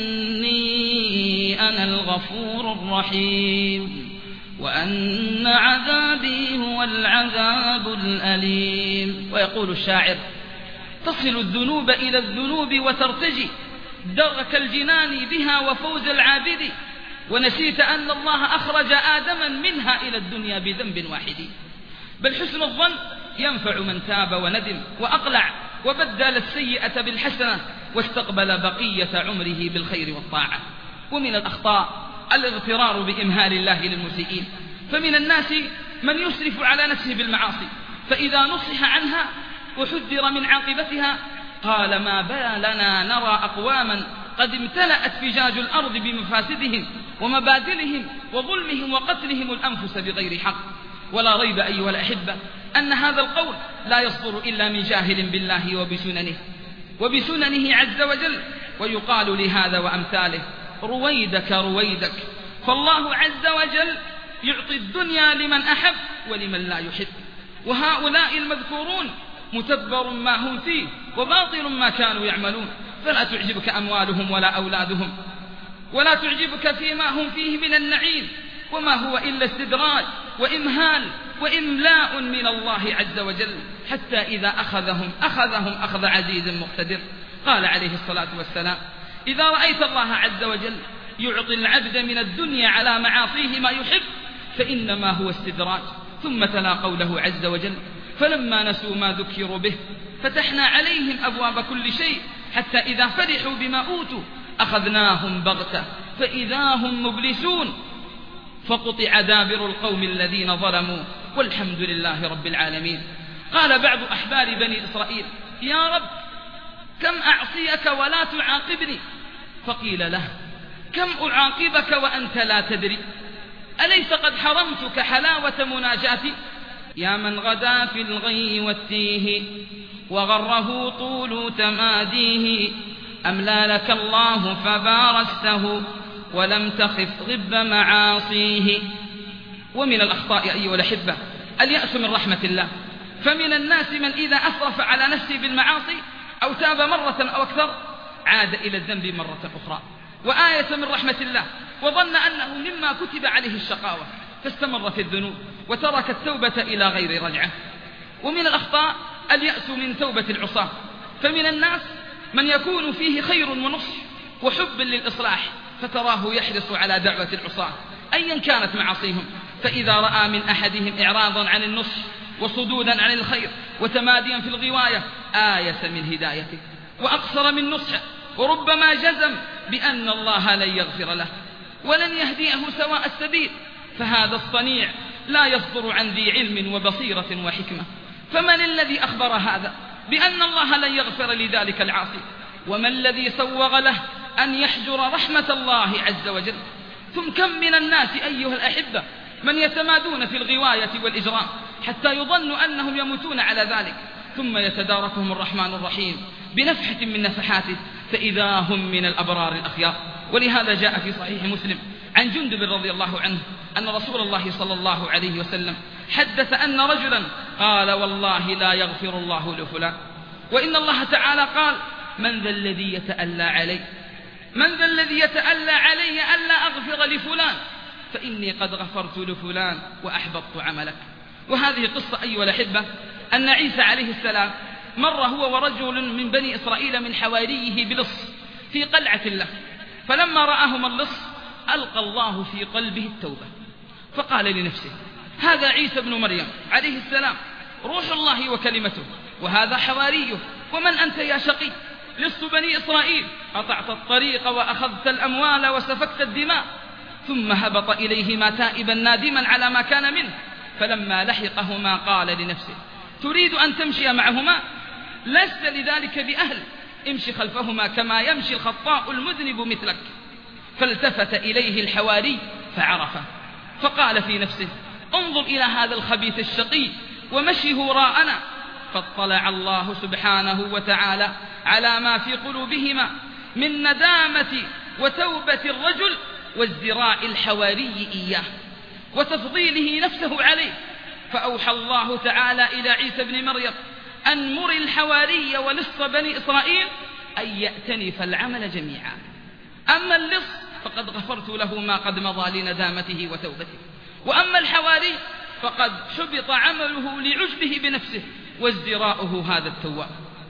أني أنا الغفور الرحيم وأن عذابي هو العذاب الأليم. ويقول الشاعر: تصل الذنوب إلى الذنوب وترتجي درك الجنان بها وفوز العابد، ونسيت أن الله أخرج آدما منها إلى الدنيا بذنب واحد. بل حسن الظن ينفع من تاب وندم وأقلع وبدل السيئة بالحسنة واستقبل بقية عمره بالخير والطاعة. ومن الأخطاء الاغترار بإمهال الله للمسيئين، فمن الناس من يسرف على نفسه بالمعاصي، فإذا نصح عنها وحذر من عاقبتها قال: ما بالنا نرى أقواما قد امتلأت فجاج الأرض بمفاسدهم ومبادلهم وظلمهم وقتلهم الأنفس بغير حق. ولا ريب أيها الأحبة أن هذا القول لا يصدر إلا من جاهل بالله وبسننه عز وجل، ويقال لهذا وأمثاله: رويدك رويدك. فالله عز وجل يعطي الدنيا لمن أحب ولمن لا يحب، وهؤلاء المذكورون متبر ما هم فيه وباطل ما كانوا يعملون. فلا تعجبك أموالهم ولا أولادهم، ولا تعجبك فيما هم فيه من النعيم، وما هو إلا استدراج وإمهال وإملاء من الله عز وجل، حتى إذا أخذهم أخذ عزيز مقتدر. قال عليه الصلاة والسلام: إذا رأيت الله عز وجل يعطي العبد من الدنيا على معاصيه ما يحب فإنما هو استدراج. ثم تلا قوله عز وجل: فلما نسوا ما ذكروا به فتحنا عليهم أبواب كل شيء حتى إذا فرحوا بما أوتوا أخذناهم بغتة فإذا هم مبلسون فقطع دابر القوم الذين ظلموا والحمد لله رب العالمين. قال بعض أحبار بني إسرائيل: يا رب كم أعصيك ولا تعاقبني؟ فقيل له: كم أعاقبك وأنت لا تدري؟ أليس قد حرمتك حلاوة مناجاتي؟ يا من غدا في الغي والتيه وغره طول تماديه، أملى لك الله فبارزته ولم تخف غب معاصيه. ومن الأخطاء أيها الأحبة اليأس من رحمة الله، فمن الناس من إذا أسرف على نفسه بالمعاصي أو تاب مرة أو أكثر عاد إلى الذنب مرة أخرى، وآية من رحمة الله وظن أنه مما كتب عليه الشقاوة فاستمر في الذنوب وترك التوبة إلى غير رجعة. ومن الأخطاء اليأس من توبة العصاة، فمن الناس من يكون فيه خير ونصح وحب للإصلاح فتراه يحرص على دعوة العصاة أيا كانت معاصيهم، فإذا رأى من أحدهم إعراضا عن النصح وصدودا عن الخير وتماديا في الغواية آيس من هدايته وأقصر من نصحه، وربما جزم بأن الله لن يغفر له ولن يهديه سواء السبيل. فهذا الصنيع لا يصدر عن ذي علم وبصيرة وحكمة. فمن الذي أخبر هذا بأن الله لن يغفر لذلك العاصي؟ وما الذي سوغ له أن يحجر رحمة الله عز وجل؟ ثم كم من الناس أيها الأحبة من يتمادون في الغواية والإجرام حتى يظنوا أنهم يموتون على ذلك، ثم يتداركهم الرحمن الرحيم بنفحة من نفحاته فإذا هم من الأبرار الأخيار. ولهذا جاء في صحيح مسلم عن جندب رضي الله عنه أن رسول الله صلى الله عليه وسلم حدث أن رجلا قال: والله لا يغفر الله لفلان، وإن الله تعالى قال: من ذا الذي يتألى علي؟ من ذا الذي يتألى علي ألا أغفر لفلان؟ فإني قد غفرت لفلان وأحبطت عملك. وهذه قصة أيها الأحبة أن عيسى عليه السلام مر هو ورجل من بني إسرائيل من حواريه بلص في قلعة له، فلما رآهما اللص ألقى الله في قلبه التوبة، فقال لنفسه: هذا عيسى بن مريم عليه السلام روح الله وكلمته، وهذا حواريه، ومن أنت يا شقي؟ لص بني إسرائيل، قطعت الطريق وأخذت الأموال وسفكت الدماء. ثم هبط إليهما تائبا نادما على ما كان منه، فلما لحقهما قال لنفسه: تريد أن تمشي معهما؟ لست لذلك بأهل، امشي خلفهما كما يمشي الخطاء المذنب مثلك. فالتفت إليه الحواري فعرفه، فقال في نفسه: انظر إلى هذا الخبيث الشقي ومشيه وراءنا. فاطلع الله سبحانه وتعالى على ما في قلوبهما من ندامة وتوبة الرجل وازدراء الحواري إياه وتفضيله نفسه عليه، فأوحى الله تعالى إلى عيسى بن مريم أن مر الحواري ولص بني إسرائيل أن يأتنف العمل جميعا، أما اللص فقد غفرت له ما قد مضى لندامته وتوبته، وأما الحواري فقد حبط عمله لعجبه بنفسه وازدراؤه هذا التواب.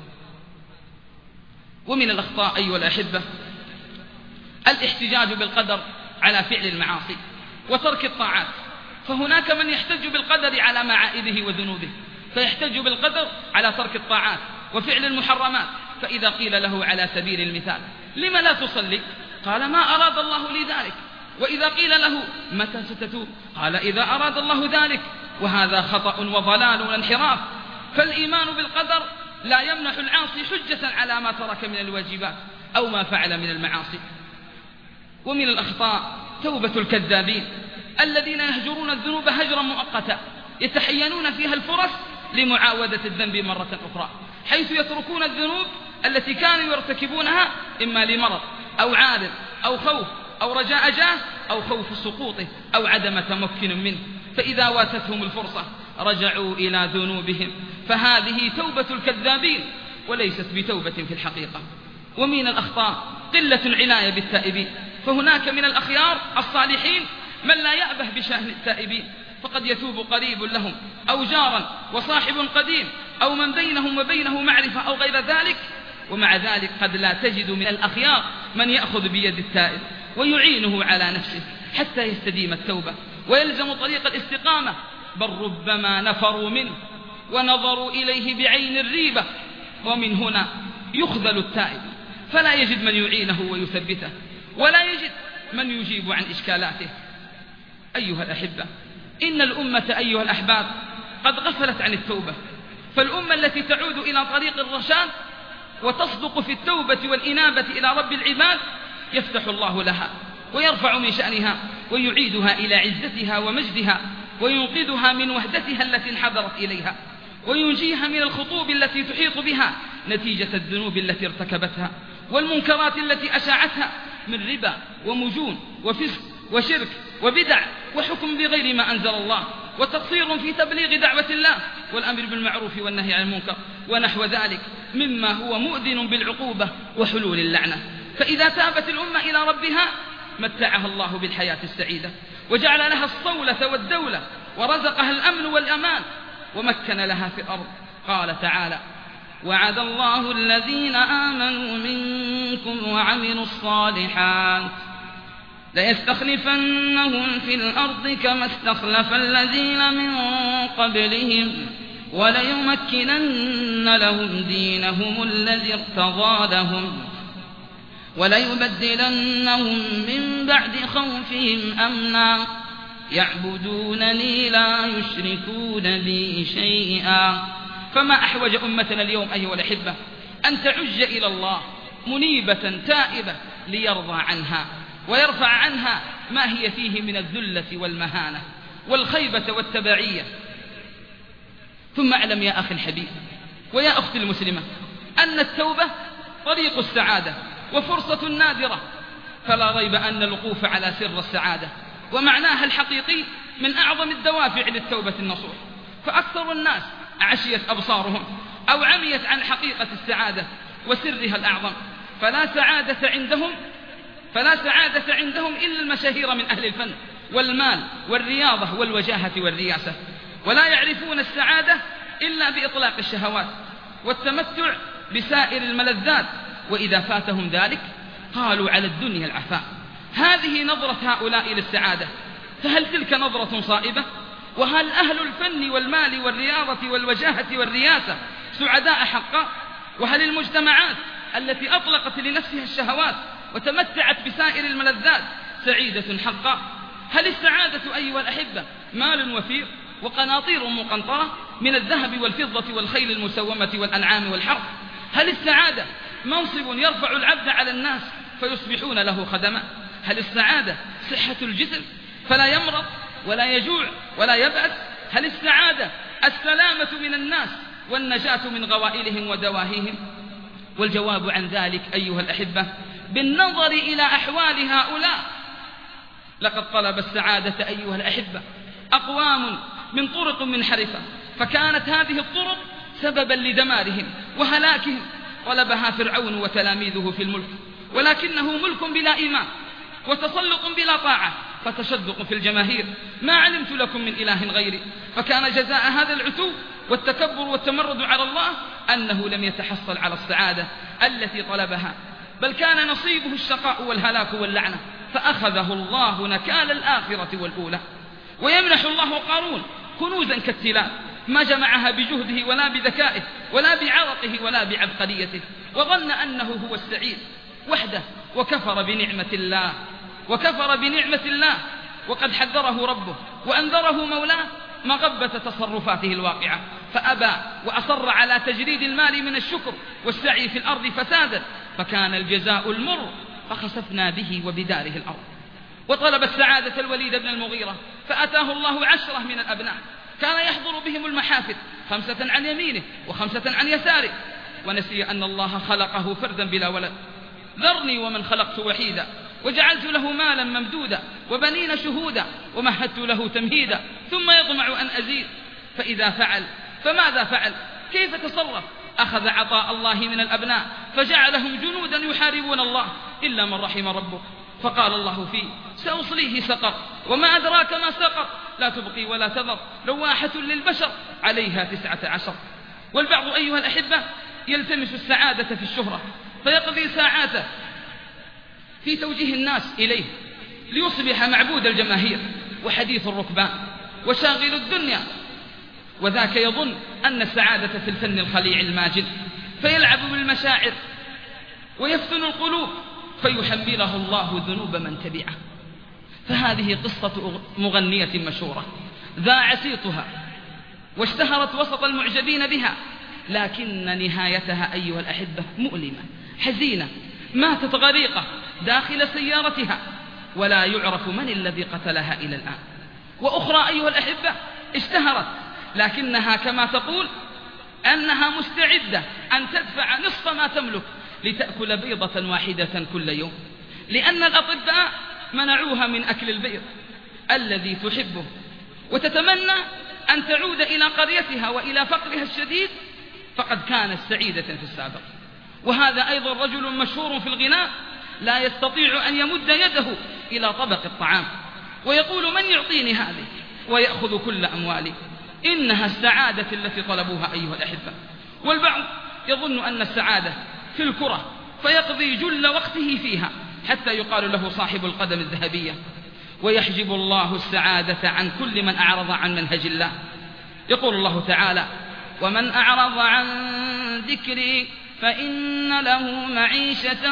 ومن الأخطاء أيها الأحبة الاحتجاج بالقدر على فعل المعاصي وترك الطاعات، فهناك من يحتج بالقدر على معائبه وذنوبه، فيحتج بالقدر على ترك الطاعات وفعل المحرمات، فإذا قيل له على سبيل المثال: لم لا تصلي؟ قال: ما أراد الله لي ذلك. وإذا قيل له: متى ستتوب؟ قال: إذا أراد الله ذلك. وهذا خطأ وضلال وانحراف. فالإيمان بالقدر لا يمنح العاصي حجة على ما ترك من الواجبات أو ما فعل من المعاصي. ومن الأخطاء توبة الكذابين الذين يهجرون الذنوب هجرا مؤقتا يتحينون فيها الفرص لمعاودة الذنب مرة أخرى، حيث يتركون الذنوب التي كانوا يرتكبونها إما لمرض أو عارض أو خوف أو رجاء جاه أو خوف سقوطه أو عدم تمكن منه، فإذا واتتهم الفرصة رجعوا إلى ذنوبهم. فهذه توبة الكذابين وليست بتوبة في الحقيقة. ومن الأخطاء قلة العناية بالتائبين، فهناك من الأخيار الصالحين من لا يأبه بشأن التائبين، فقد يتوب قريب لهم أو جارا وصاحب قديم أو من بينهم وبينه معرفة أو غير ذلك، ومع ذلك قد لا تجد من الأخيار من يأخذ بيد التائب ويعينه على نفسه حتى يستديم التوبة ويلزم طريق الاستقامة، بل ربما نفروا منه ونظروا إليه بعين الريبة، ومن هنا يخذل التائب فلا يجد من يعينه ويثبته ولا يجد من يجيب عن إشكالاته. أيها الأحبة، إن الأمة أيها الأحباب قد غفلت عن التوبة، فالأمة التي تعود إلى طريق الرشاد وتصدق في التوبة والإنابة إلى رب العباد يفتح الله لها ويرفع من شأنها ويعيدها إلى عزتها ومجدها وينقذها من وحدتها التي انحدرت إليها وينجيها من الخطوب التي تحيط بها نتيجة الذنوب التي ارتكبتها والمنكرات التي أشاعتها من ربا ومجون وفسق وشرك وبدع وحكم بغير ما أنزل الله وتقصير في تبليغ دعوة الله والأمر بالمعروف والنهي عن المنكر ونحو ذلك مما هو مؤذن بالعقوبة وحلول اللعنة. فإذا تابت الأمة إلى ربها متعها الله بالحياة السعيدة وجعل لها الصولة والدولة ورزقها الأمن والأمان ومكن لها في الأرض. قال تعالى: وعد الله الذين آمنوا منكم وعملوا الصالحات ليستخلفنهم في الأرض كما استخلف الذين من قبلهم وليمكنن لهم دينهم الذي ارتضى لهم وليبدلنهم من بعد خوفهم أمنا يعبدونني لا يشركون بي شيئا. فما أحوج أمتنا اليوم أيها الأحبة أن تعج إلى الله منيبة تائبة ليرضى عنها ويرفع عنها ما هي فيه من الذلة والمهانة والخيبة والتبعية. ثم اعلم يا أخي الحبيب ويا أختي المسلمة أن التوبة طريق السعادة وفرصة نادرة، فلا ريب أن الوقوف على سر السعادة ومعناها الحقيقي من أعظم الدوافع للتوبة النصوح. فأكثر الناس عشيت أبصارهم أو عميت عن حقيقة السعادة وسرها الأعظم، فلا سعادة عندهم إلا المشاهير من أهل الفن والمال والرياضة والوجاهة والرياسة، ولا يعرفون السعادة إلا بإطلاق الشهوات والتمتع بسائر الملذات، وإذا فاتهم ذلك قالوا على الدنيا العفاء. هذه نظرة هؤلاء للسعادة، فهل تلك نظرة صائبة؟ وهل أهل الفن والمال والرياضة والوجاهة والرياسة سعداء حقا؟ وهل المجتمعات التي أطلقت لنفسها الشهوات وتمتعت بسائر الملذات سعيدة حقا؟ هل السعادة أيها الأحبة مال وفير وقناطير مقنطرة من الذهب والفضة والخيل المسومة والأنعام والحرث؟ هل السعادة منصب يرفع العبد على الناس فيصبحون له خدما؟ هل السعادة صحة الجسم فلا يمرض ولا يجوع ولا يبأس؟ هل السعادة السلامة من الناس والنجاة من غوائلهم ودواهيهم؟ والجواب عن ذلك أيها الأحبة بالنظر إلى أحوال هؤلاء. لقد طلب السعادة أيها الأحبة أقوام من طرق منحرفة، فكانت هذه الطرق سببا لدمارهم وهلاكهم. طلبها فرعون وتلاميذه في الملك، ولكنه ملك بلا إيمان وتسلط بلا طاعة، فتشدق في الجماهير ما علمت لكم من إله غيري. فكان جزاء هذا العتو والتكبر والتمرد على الله أنه لم يتحصل على السعادة التي طلبها، بل كان نصيبه الشقاء والهلاك واللعنة، فأخذه الله نكال الآخرة والأولى. ويمنح الله قارون كنوزا كالتلال ما جمعها بجهده ولا بذكائه ولا بعرقه ولا بعبقريته، وظن أنه هو السعيد وحده وكفر بنعمة الله وقد حذره ربه وأنذره مولاه مغبة تصرفاته الواقعة، فأبى وأصر على تجريد المال من الشكر والسعي في الأرض فسادا، فكان الجزاء المر فخسفنا به وبداره الأرض. وطلب السعادة الوليد بن المغيرة فأتاه الله 10 من الأبناء كان يحضر بهم المحافل 5 عن يمينه و5 عن يساره، ونسي أن الله خلقه فردا بلا ولد. ذرني ومن خلقت وحيدا وجعلت له مالا ممدودا وبنين شهودا ومهدت له تمهيدا ثم يطمع أن أزيد. فإذا فعل فماذا فعل؟ كيف تصرف؟ أخذ عطاء الله من الأبناء فجعلهم جنودا يحاربون الله إلا من رحم ربك، فقال الله فيه: سأصليه سقر وما أدراك ما سقر لا تبقي ولا تذر لواحة للبشر عليها 19. والبعض أيها الأحبة يلتمس السعادة في الشهرة فيقضي ساعاته في توجيه الناس إليه ليصبح معبود الجماهير وحديث الركبان وشاغل الدنيا، وذاك يظن أن السعادة في الفن الخليع الماجد، فيلعب بالمشاعر ويفتن القلوب فيحمله الله ذنوب من تبعه. فهذه قصة مغنية مشهورة ذاع صيتها واشتهرت وسط المعجبين بها، لكن نهايتها أيها الأحبة مؤلمة حزينة، ماتت غريقة داخل سيارتها ولا يعرف من الذي قتلها إلى الآن. وأخرى أيها الأحبة اشتهرت لكنها كما تقول أنها مستعدة أن تدفع نصف ما تملك لتأكل بيضة واحدة كل يوم، لأن الأطباء منعوها من أكل البيض الذي تحبه، وتتمنى أن تعود إلى قريتها وإلى فقرها الشديد فقد كانت سعيدة في السابق. وهذا أيضا رجل مشهور في الغناء لا يستطيع أن يمد يده إلى طبق الطعام ويقول: من يعطيني هذه؟ ويأخذ كل أموالي. إنها السعادة التي طلبوها أيها الأحبة. والبعض يظن أن السعادة في الكرة فيقضي جل وقته فيها حتى يقال له صاحب القدم الذهبية، ويحجب الله السعادة عن كل من أعرض عن منهج الله. يقول الله تعالى: ومن أعرض عن ذكري فإن له معيشة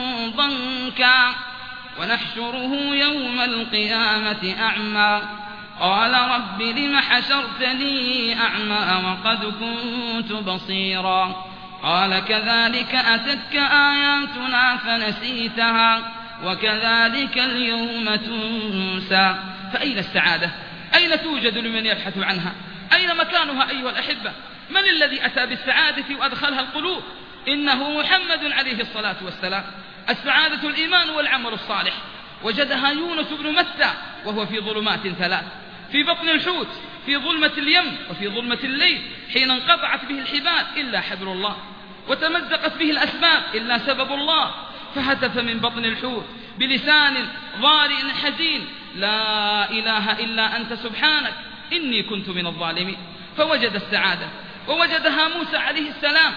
ضنكا ونحشره يوم القيامة أعمى قال رب لم حشرتني أعمى وقد كنت بصيرا قال كذلك أتتك آياتنا فنسيتها وكذلك اليوم تنسى. فأين السعادة؟ أين توجد لمن يبحث عنها؟ أين مكانها أيها الأحبة؟ من الذي أتى بالسعادة وأدخلها القلوب؟ إنه محمد عليه الصلاة والسلام. السعادة الإيمان والعمل الصالح. وجدها يونس بن متى وهو في ظلمات 3، في بطن الحوت، في ظلمة اليم وفي ظلمة الليل، حين انقطعت به الحبال إلا حبل الله، وتمزقت به الأسباب إلا سبب الله، فهتف من بطن الحوت بلسان ضارئ حزين: لا إله إلا أنت سبحانك إني كنت من الظالمين. فوجد السعادة. ووجدها موسى عليه السلام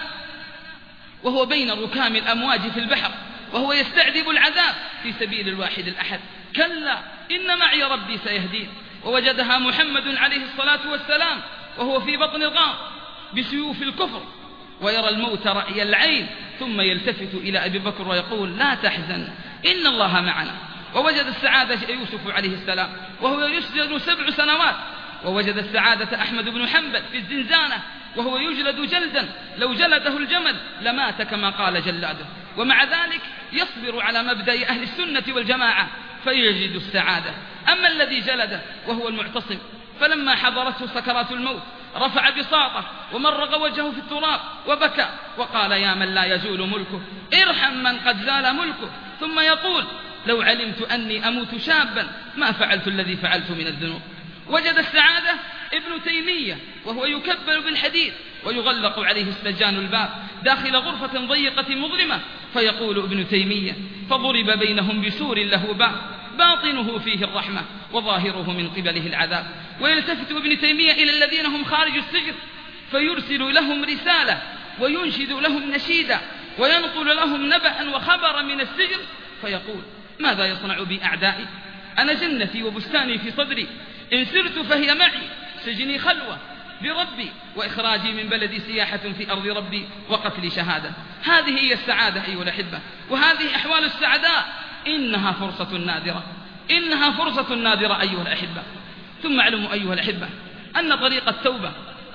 وهو بين ركام الأمواج في البحر وهو يستعذب العذاب في سبيل الواحد الأحد: كلا إن معي ربي سيهدين. ووجدها محمد عليه الصلاة والسلام وهو في بطن الغار بسيوف الكفر ويرى الموت رأي العين، ثم يلتفت إلى أبي بكر ويقول: لا تحزن إن الله معنا. ووجد السعادة يوسف عليه السلام وهو يسجن 7 سنوات. ووجد السعادة أحمد بن حنبل في الزنزانة وهو يجلد جلدا لو جلده الجمل لمات كما قال جلاده، ومع ذلك يصبر على مبدأ أهل السنة والجماعة فيجد السعادة. أما الذي جلده وهو المعتصم فلما حضرته سكرات الموت رفع بساطه ومرغ وجهه في التراب وبكى وقال: يا من لا يزول ملكه ارحم من قد زال ملكه. ثم يقول: لو علمت أني أموت شابا ما فعلت الذي فعلت من الذنوب. وجد السعادة ابن تيمية وهو يكبل بالحديد ويغلق عليه السجان الباب داخل غرفة ضيقة مظلمة، فيقول ابن تيمية: فضرب بينهم بسور له باب باطنه فيه الرحمة وظاهره من قبله العذاب. ويلتفت ابن تيمية إلى الذين هم خارج السجن فيرسل لهم رسالة وينشد لهم نشيدا وينقل لهم نبأ وخبرا من السجن فيقول: ماذا يصنع بي أعدائي؟ أنا جنتي وبستاني في صدري، إن سرت فهي معي، سجني خلوة بربي، وإخراجي من بلدي سياحة في أرض ربي، وقتلي شهادة. هذه هي السعادة أيها الأحبة، وهذه أحوال السعداء. إنها فرصة نادرة، إنها فرصة نادرة أيها الأحبة. ثم اعلموا أيها الأحبة أن طريق التوبة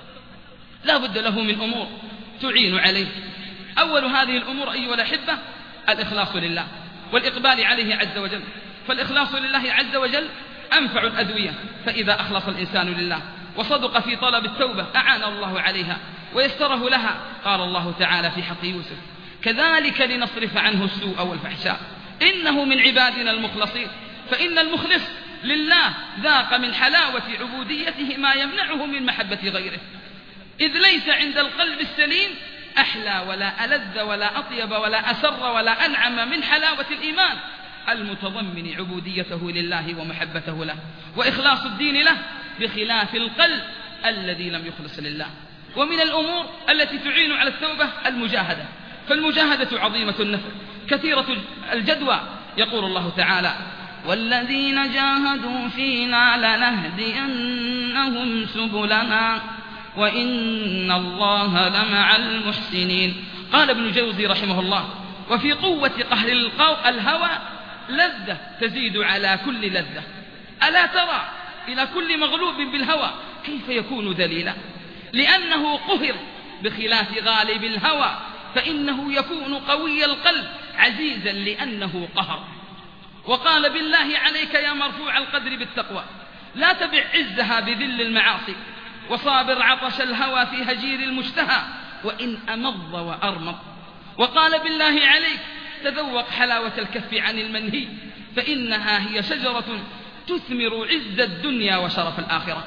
لا بد له من أمور تعين عليه. أول هذه الأمور أيها الأحبة الإخلاص لله والإقبال عليه عز وجل. فالإخلاص لله عز وجل أنفع الأدوية، فإذا أخلص الإنسان لله وصدق في طلب التوبة أعانه الله عليها ويسره لها. قال الله تعالى في حق يوسف: كذلك لنصرف عنه السوء والفحشاء إنه من عبادنا المخلصين. فإن المخلص لله ذاق من حلاوة عبوديته ما يمنعه من محبة غيره، إذ ليس عند القلب السليم أحلى ولا ألذ ولا أطيب ولا أسر ولا أنعم من حلاوة الإيمان المتضمن عبوديته لله ومحبته له وإخلاص الدين له، بخلاف القلب الذي لم يخلص لله. ومن الأمور التي تعين على التوبة المجاهدة، فالمجاهدة عظيمة النفع كثيرة الجدوى. يقول الله تعالى: والذين جاهدوا فينا لنهدينهم سبلنا وإن الله لمع المحسنين. قال ابن جوزي رحمه الله: وفي قوة قهر الهوى لذة تزيد على كل لذة. ألا ترى إلى كل مغلوب بالهوى كيف يكون ذليلا؟ لأنه قهر، بخلاف غالب الهوى فإنه يكون قوي القلب عزيزا لأنه قهر. وقال: بالله عليك يا مرفوع القدر بالتقوى لا تبع عزها بذل المعاصي، وصابر عطش الهوى في هجير المشتهى وإن أمض وأرمض. وقال: بالله عليك تذوق حلاوة الكف عن المنهي، فإنها هي شجرة تثمر عز الدنيا وشرف الآخرة.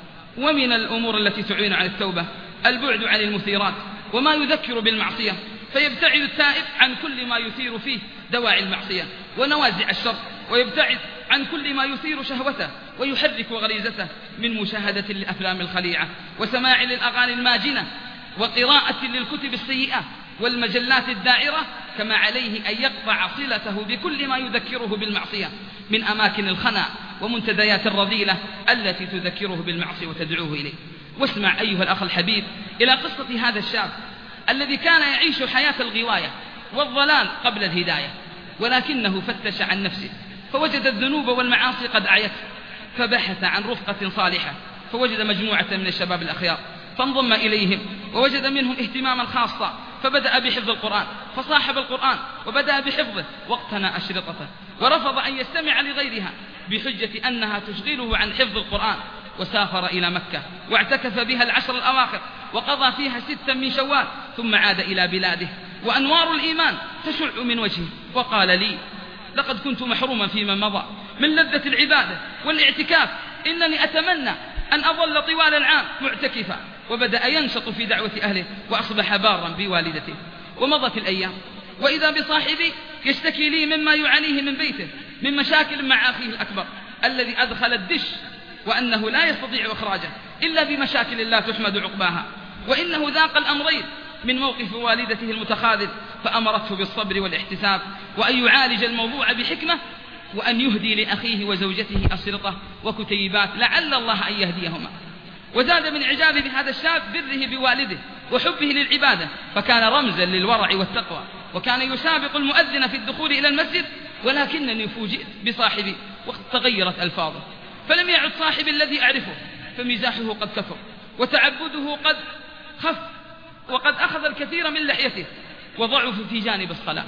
ومن الأمور التي تعين على التوبة البعد عن المثيرات وما يذكر بالمعصية، فيبتعد التائب عن كل ما يثير فيه دواعي المعصية ونوازع الشر، ويبتعد عن كل ما يثير شهوته ويحرك غريزته من مشاهدة للأفلام الخليعة وسماع للأغاني الماجنة وقراءة للكتب السيئة والمجلات الداعرة. كما عليه أن يقطع صلته بكل ما يذكره بالمعصية من أماكن الخنا ومنتديات الرذيلة التي تذكره بالمعصية وتدعوه إليه. واسمع أيها الأخ الحبيب إلى قصة هذا الشاب الذي كان يعيش حياة الغواية والضلال قبل الهداية، ولكنه فتش عن نفسه فوجد الذنوب والمعاصي قد أعيته، فبحث عن رفقة صالحة فوجد مجموعة من الشباب الأخيار فانضم إليهم ووجد منهم اهتماما خاصا، فبدأ بحفظ القرآن فصاحب القرآن وبدأ بحفظه واقتنى أشرطته، ورفض أن يستمع لغيرها بحجة أنها تشغله عن حفظ القرآن، وسافر إلى مكة واعتكف بها العشر الأواخر وقضى فيها 6 من شوال، ثم عاد إلى بلاده وأنوار الإيمان تشع من وجهه وقال لي: لقد كنت محروما فيما مضى من لذة العبادة والاعتكاف، إنني أتمنى أن أظل طوال العام معتكفا. وبدأ ينشط في دعوة أهله وأصبح بارا بوالدته. ومضت الأيام وإذا بصاحبي يشتكي لي مما يعانيه من بيته من مشاكل مع أخيه الأكبر الذي أدخل الدش، وأنه لا يستطيع إخراجه إلا بمشاكل لا تحمد عقباها، وإنه ذاق الأمرين من موقف والدته المتخاذل، فأمرته بالصبر والاحتساب وأن يعالج الموضوع بحكمة، وأن يهدي لأخيه وزوجته أشرطة وكتيبات لعل الله أن يهديهما. وزاد من إعجابه بهذا الشاب بره بوالده وحبه للعبادة، فكان رمزا للورع والتقوى، وكان يسابق المؤذن في الدخول إلى المسجد. ولكنني فوجئت بصاحبي وقد تغيرت ألفاظه، فلم يعد صاحبي الذي أعرفه، فمزاحه قد كثر وتعبده قد خف، وقد أخذ الكثير من لحيته وضعف في جانب الصلاة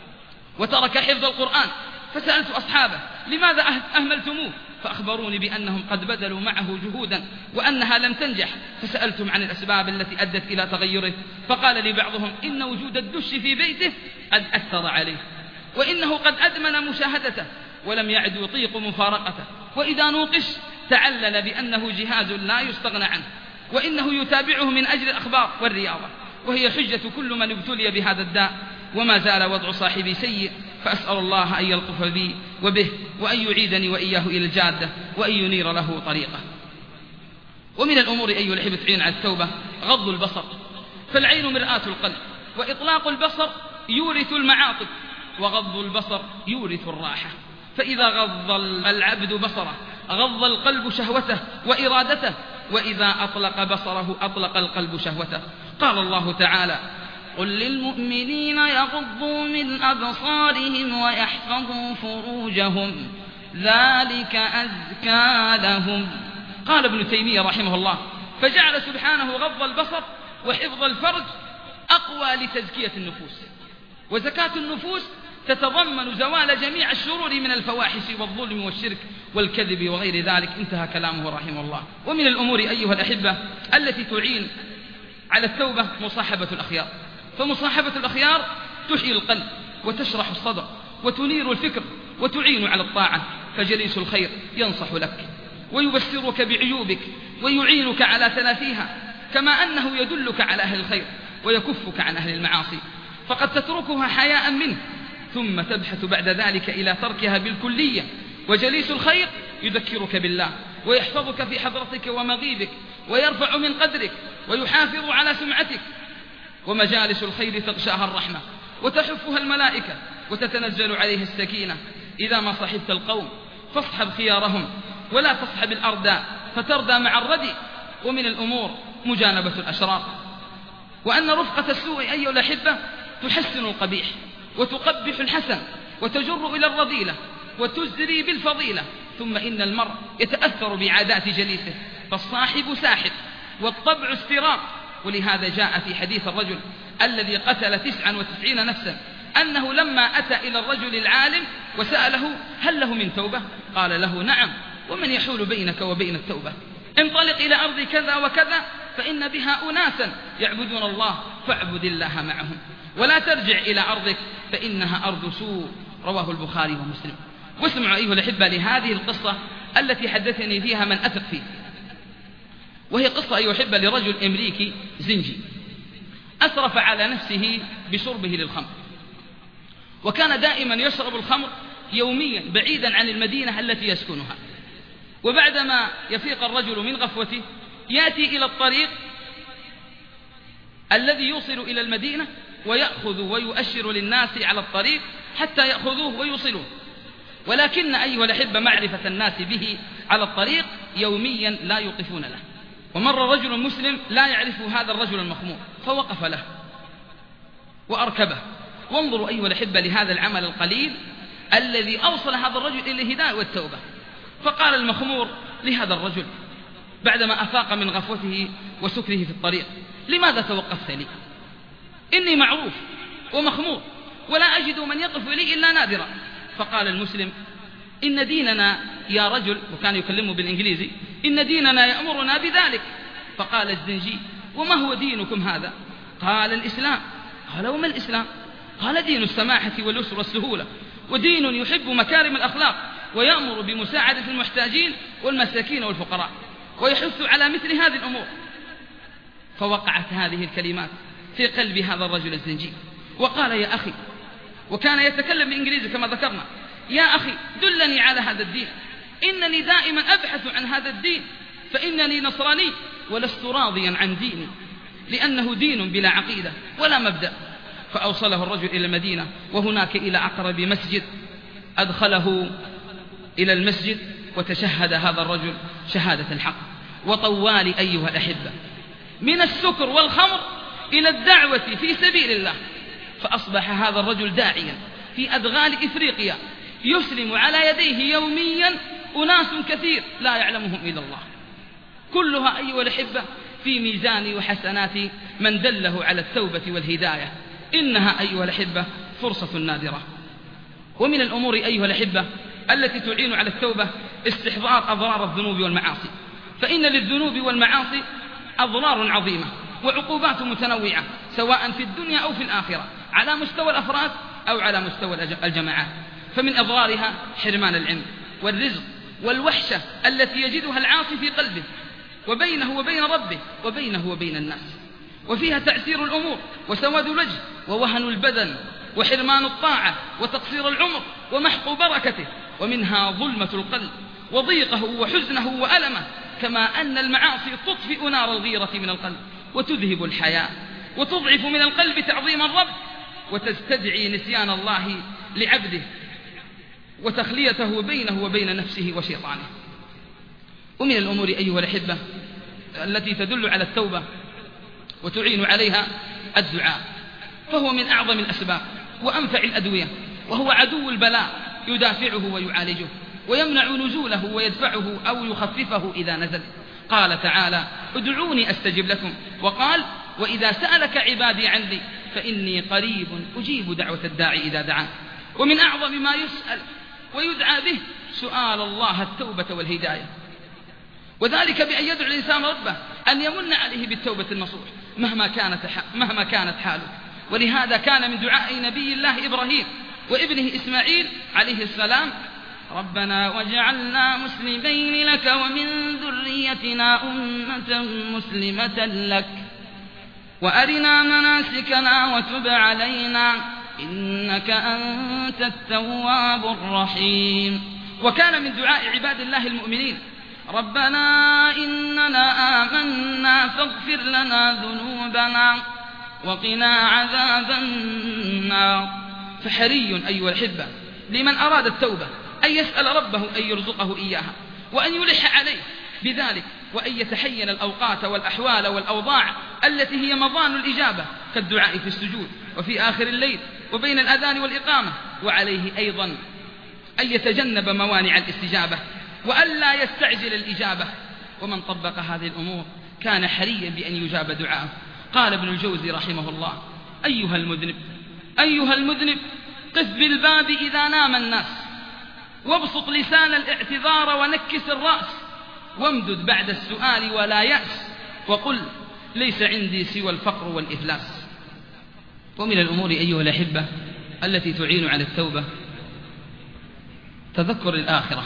وترك حفظ القرآن. فسألت أصحابه: لماذا أهملتموه؟ فأخبروني بأنهم قد بذلوا معه جهودا وأنها لم تنجح. فسألتم عن الأسباب التي أدت إلى تغيره، فقال لي بعضهم: إن وجود الدش في بيته قد أثر عليه، وإنه قد أدمن مشاهدته ولم يعد يطيق مفارقته، وإذا نوقش تعلل بأنه جهاز لا يستغنى عنه، وإنه يتابعه من أجل الأخبار والرياضة، وهي حجة كل من ابتلي بهذا الداء. وما زال وضع صاحبي سيء، فأسأل الله أن يلطف بي وبه، وأن يعيدني وإياه إلى الجادة، وأن ينير له طريقه. ومن الأمور أيها الأحبة تعين على التوبة غض البصر، فالعين مرآة القلب، وإطلاق البصر يورث المعاطف، وغض البصر يورث الراحة. فإذا غض العبد بصره غض القلب شهوته وإرادته، وإذا أطلق بصره أطلق القلب شهوته. قال الله تعالى: قل للمؤمنين يغضوا من أبصارهم ويحفظوا فروجهم ذلك أزكى لهم. قال ابن تيمية رحمه الله: فجعل سبحانه غض البصر وحفظ الفرج أقوى لتزكية النفوس، وزكاة النفوس تتضمن زوال جميع الشرور من الفواحش والظلم والشرك والكذب وغير ذلك. انتهى كلامه رحمه الله. ومن الأمور أيها الأحبة التي تعين على التوبة مصاحبة الأخيار، فمصاحبة الأخيار تحيي القلب وتشرح الصدر وتنير الفكر وتعين على الطاعة، فجليس الخير ينصح لك ويبشرك بعيوبك ويعينك على تلافيها، كما أنه يدلك على أهل الخير ويكفك عن أهل المعاصي، فقد تتركها حياء منه ثم تبحث بعد ذلك إلى تركها بالكلية. وجليس الخير يذكرك بالله ويحفظك في حضرتك ومغيبك ويرفع من قدرك ويحافظ على سمعتك. ومجالس الخير تغشاها الرحمة وتحفها الملائكة وتتنزل عليه السكينة. إذا ما صحبت القوم فاصحب خيارهم ولا تصحب الأردى فتردى مع الردي. ومن الأمور مجانبة الأشرار، وأن رفقة السوء أيها الأحبة تحسن القبيح وتقبح الحسن وتجر إلى الرذيلة وتزري بالفضيلة. ثم إن المرء يتأثر بعادات جليسه، فالصاحب ساحب والطبع استراق. ولهذا جاء في حديث الرجل الذي قتل 99 نفسا أنه لما أتى إلى الرجل العالم وسأله هل له من توبة؟ قال له نعم، ومن يحول بينك وبين التوبة؟ انطلق إلى أرض كذا وكذا فإن بها أناسا يعبدون الله فاعبد الله معهم، ولا ترجع إلى أرضك فإنها أرض سوء. رواه البخاري ومسلم. واسمعوا أيها الأحبة لهذه القصة التي حدثني فيها من أثق فيه، وهي قصة أيها الأحبة لرجل أمريكي زنجي أسرف على نفسه بشربه للخمر، وكان دائما يشرب الخمر يوميا بعيدا عن المدينة التي يسكنها. وبعدما يفيق الرجل من غفوته يأتي إلى الطريق الذي يوصل إلى المدينة ويأخذ ويؤشر للناس على الطريق حتى يأخذوه ويوصلوه. ولكن أيها الأحبة معرفة الناس به على الطريق يوميا لا يوقفون له. ومر رجل مسلم لا يعرف هذا الرجل المخمور فوقف له وأركبه. وانظروا أيها الأحبة لهذا العمل القليل الذي أوصل هذا الرجل إلى الهداية والتوبة. فقال المخمور لهذا الرجل بعدما أفاق من غفوته وسكره في الطريق لماذا توقفت لي؟ إني معروف ومخمور ولا أجد من يقف لي إلا نادرا. فقال المسلم إن ديننا يا رجل، وكان يكلمه بالإنجليزي، إن ديننا يأمرنا بذلك. فقال الزنجي وما هو دينكم هذا؟ قال الإسلام. قال وما الإسلام؟ قال دين السماحة واليسر والسهولة، ودين يحب مكارم الأخلاق ويأمر بمساعدة المحتاجين والمساكين والفقراء ويحث على مثل هذه الأمور. فوقعت هذه الكلمات في قلب هذا الرجل الزنجي وقال يا أخي، وكان يتكلم بإنجليزي كما ذكرنا، يا أخي دلني على هذا الدين، إنني دائما أبحث عن هذا الدين، فإنني نصراني ولست راضيا عن ديني لأنه دين بلا عقيدة ولا مبدأ. فأوصله الرجل إلى المدينة وهناك إلى أقرب مسجد أدخله إلى المسجد وتشهد هذا الرجل شهادة الحق. وطوال أيها الأحبة من السكر والخمر إلى الدعوة في سبيل الله، فأصبح هذا الرجل داعيا في أدغال إفريقيا يسلم على يديه يوميا أناس كثير لا يعلمهم إلا الله، كلها أيها الأحبة في ميزان وحسنات من دله على التوبة والهداية. إنها أيها الأحبة فرصة نادرة. ومن الأمور أيها الأحبة التي تعين على التوبة استحضار أضرار الذنوب والمعاصي، فإن للذنوب والمعاصي أضرار عظيمة وعقوبات متنوعة سواء في الدنيا أو في الآخرة، على مستوى الأفراد أو على مستوى الجماعات. فمن أضرارها حرمان العلم والرزق والوحشة التي يجدها العاصي في قلبه وبينه وبين ربه وبينه وبين الناس. وفيها تعسير الأمور وسواد الوجه ووهن البدن وحرمان الطاعة وتقصير العمر ومحق بركته. ومنها ظلمة القلب وضيقه وحزنه وألمه، كما أن المعاصي تطفئ نار الغيرة من القلب وتذهب الحياء وتضعف من القلب تعظيم الرب وتستدعي نسيان الله لعبده وتخليته بينه وبين نفسه وشيطانه. ومن الأمور أيها الأحبة التي تدل على التوبة وتعين عليها الدعاء، فهو من أعظم الأسباب وأنفع الأدوية، وهو عدو البلاء يدافعه ويعالجه ويمنع نزوله ويدفعه أو يخففه إذا نزل. قال تعالى ادعوني أستجب لكم، وقال وإذا سألك عبادي عني فإني قريب أجيب دعوة الداعي إذا دعان. ومن أعظم ما يسأل ويدعى به سؤال الله التوبة والهداية، وذلك بأن يدعو الإنسان ربه أن يمن عليه بالتوبة النصوح مهما كانت حاله. ولهذا كان من دعاء نبي الله إبراهيم وابنه إسماعيل عليه السلام ربنا واجعلنا مسلمين لك ومن ذريتنا أمة مسلمة لك وأرنا مناسكنا وتب علينا إنك أنت التواب الرحيم. وكان من دعاء عباد الله المؤمنين: ربنا إننا آمنا فاغفر لنا ذنوبنا وقنا عذاب النار. فحري أيها الأحبة لمن أراد التوبة أن يسأل ربه أن يرزقه إياها، وأن يلح عليه بذلك، وأن يتحين الأوقات والأحوال والأوضاع التي هي مضان الإجابة، كالدعاء في السجود وفي آخر الليل وبين الأذان والإقامة. وعليه أيضا أن يتجنب موانع الاستجابة وألا يستعجل الإجابة. ومن طبق هذه الأمور كان حريا بأن يجاب دعاءه. قال ابن الجوزي رحمه الله: أيها المذنب قف بالباب إذا نام الناس، وابسط لسان الاعتذار ونكس الرأس، وامدد بعد السؤال ولا يأس، وقل ليس عندي سوى الفقر والإفلاس. ومن الأمور أيها الأحبة التي تعين على التوبة تذكر الآخرة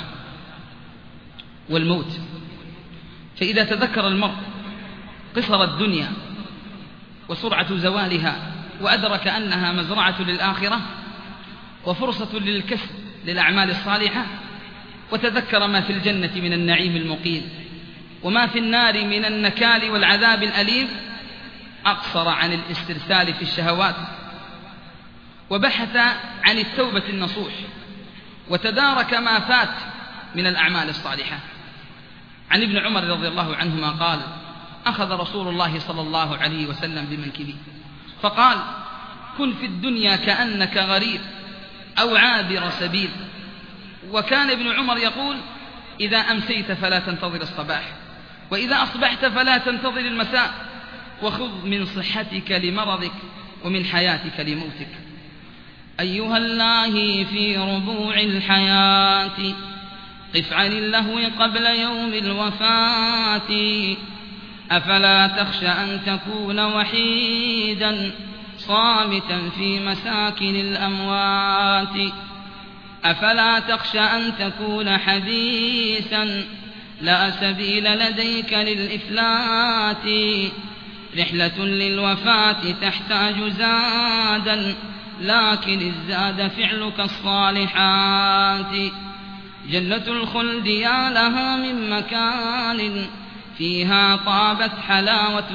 والموت. فإذا تذكر المرء قصر الدنيا وسرعة زوالها، وأدرك أنها مزرعة للآخرة وفرصة للكسب للأعمال الصالحة، وتذكر ما في الجنة من النعيم المقيم وما في النار من النكال والعذاب الأليم، أقصر عن الاسترسال في الشهوات، وبحث عن التوبة النصوح، وتدارك ما فات من الأعمال الصالحة. عن ابن عمر رضي الله عنهما قال: أخذ رسول الله صلى الله عليه وسلم بمنكبه فقال: كن في الدنيا كأنك غريب أو عابر سبيل. وكان ابن عمر يقول: إذا أمسيت فلا تنتظر الصباح، وإذا أصبحت فلا تنتظر المساء، وخذ من صحتك لمرضك ومن حياتك لموتك. أيها اللاهي في ربوع الحياة قف عن اللهو قبل يوم الوفاة، أفلا تخشى أن تكون وحيدا صامتا في مساكن الأموات، أفلا تخشى أن تكون حديثا لا سبيل لديك للإفلات، رحلة للوفاة تحتاج زادا لكن الزاد فعلك الصالحات، جنة الخلد يا لها من مكان فيها طابت حلاوة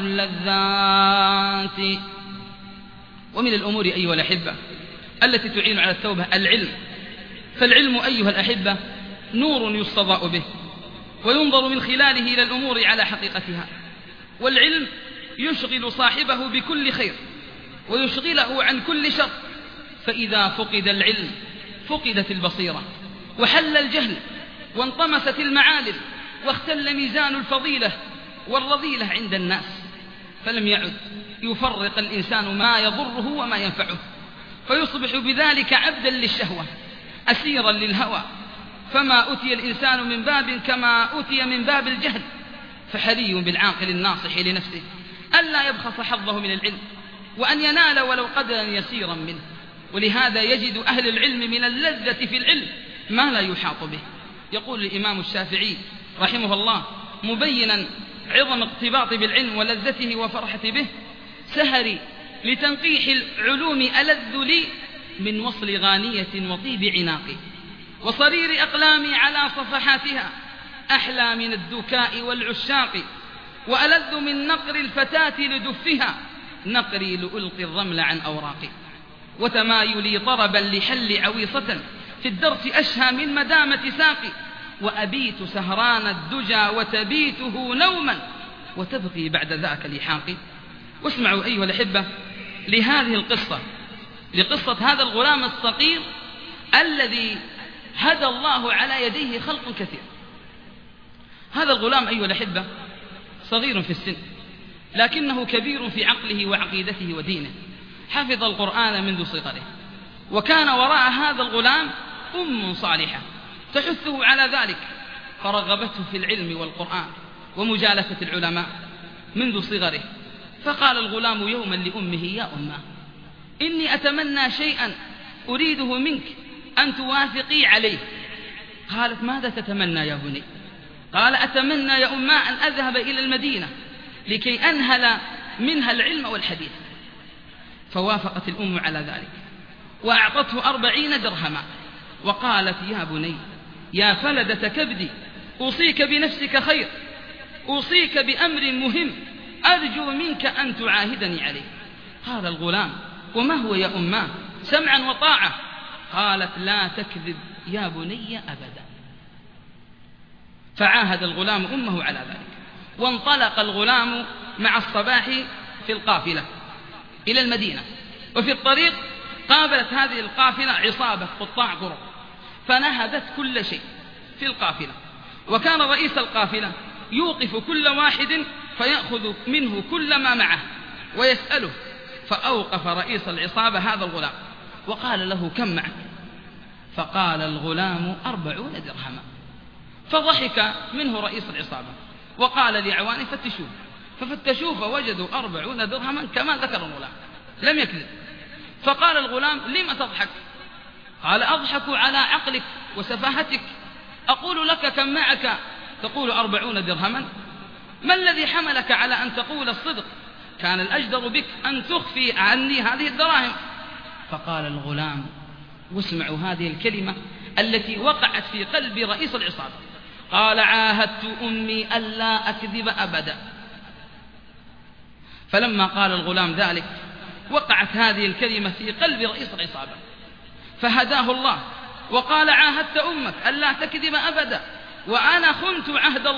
اللذات. ومن الأمور أيها الأحبة التي تعين على التوبة العلم. فالعلم أيها الأحبة نور يستضاء به وينظر من خلاله إلى الأمور على حقيقتها، والعلم يشغل صاحبه بكل خير ويشغله عن كل شر. فإذا فقد العلم فقدت البصيرة وحل الجهل وانطمست المعالم واختل ميزان الفضيلة والرذيلة عند الناس، فلم يعد يفرق الإنسان ما يضره وما ينفعه، فيصبح بذلك عبدا للشهوة أسيرا للهوى، فما أتي الإنسان من باب كما أتي من باب الجهل. فحري بالعاقل الناصح لنفسه ألا يبخس حظه من العلم، وأن ينال ولو قدرا يسيرا منه. ولهذا يجد أهل العلم من اللذة في العلم ما لا يحاط به. يقول الإمام الشافعي رحمه الله مبينا عظم اقتباط بالعلم ولذته وفرحة به: سهري لتنقيح العلوم ألذ لي من وصل غانية وطيب عناقي، وصرير أقلامي على صفحاتها أحلى من الدكاء والعشاق، وألذ من نقر الفتاة لدفها نقري لألقي الرمل عن أوراقي، وتمايلي طربا لحل عويصة في الدرس أشهى من مدامة ساقي، وأبيت سهران الدجى وتبيته نوما وتبقي بعد ذاك لحاقي. واسمعوا أيها الأحبة لهذه القصة، لقصة هذا الغلام الصغير الذي هدى الله على يديه خلق كثير. هذا الغلام أيها الأحبة صغير في السن لكنه كبير في عقله وعقيدته ودينه، حفظ القرآن منذ صغره، وكان وراء هذا الغلام أم صالحة تحثه على ذلك، فرغبته في العلم والقرآن ومجالسة العلماء منذ صغره. فقال الغلام يوما لأمه: يا أمه، إني أتمنى شيئا أريده منك أن توافقي عليه. قالت: ماذا تتمنى يا بني؟ قال: أتمنى يا أمه أن أذهب إلى المدينة لكي أنهل منها العلم والحديث. فوافقت الأم على ذلك وأعطته 40 درهما وقالت: يا بني، يا فلدة كبدي، أوصيك بنفسك خير، أوصيك بأمر مهم أرجو منك أن تعاهدني عليه. قال الغلام: وما هو يا أماه؟ سمعا وطاعة. قالت: لا تكذب يا بني أبدا. فعاهد الغلام أمه على ذلك، وانطلق الغلام مع الصباح في القافلة إلى المدينة. وفي الطريق قابلت هذه القافلة عصابة قطاع طرق فنهبت كل شيء في القافلة، وكان رئيس القافلة يوقف كل واحد فيأخذ منه كل ما معه ويسأله. فأوقف رئيس العصابة هذا الغلام وقال له: كم معك؟ فقال الغلام: 40 درهما. فضحك منه رئيس العصابة وقال لأعوانه: فتشوه. ففتشوه فوجدوا 40 درهما كما ذكر الغلام، لم يكذب. فقال الغلام: لم تضحك؟ قال: أضحك على عقلك وسفاهتك. أقول لك كم معك تقول 40 درهما؟ ما الذي حملك على أن تقول الصدق؟ كان الأجدر بك أن تخفي عني هذه الدراهم. فقال الغلام، واسمعوا هذه الكلمة التي وقعت في قلب رئيس العصابة، قال: عاهدت أمي ألا أكذب أبدا. فلما قال الغلام ذلك وقعت هذه الكلمة في قلب رئيس العصابة، فهداه الله وقال: عاهدت أمك ألا تكذب أبدا، وأنا خنت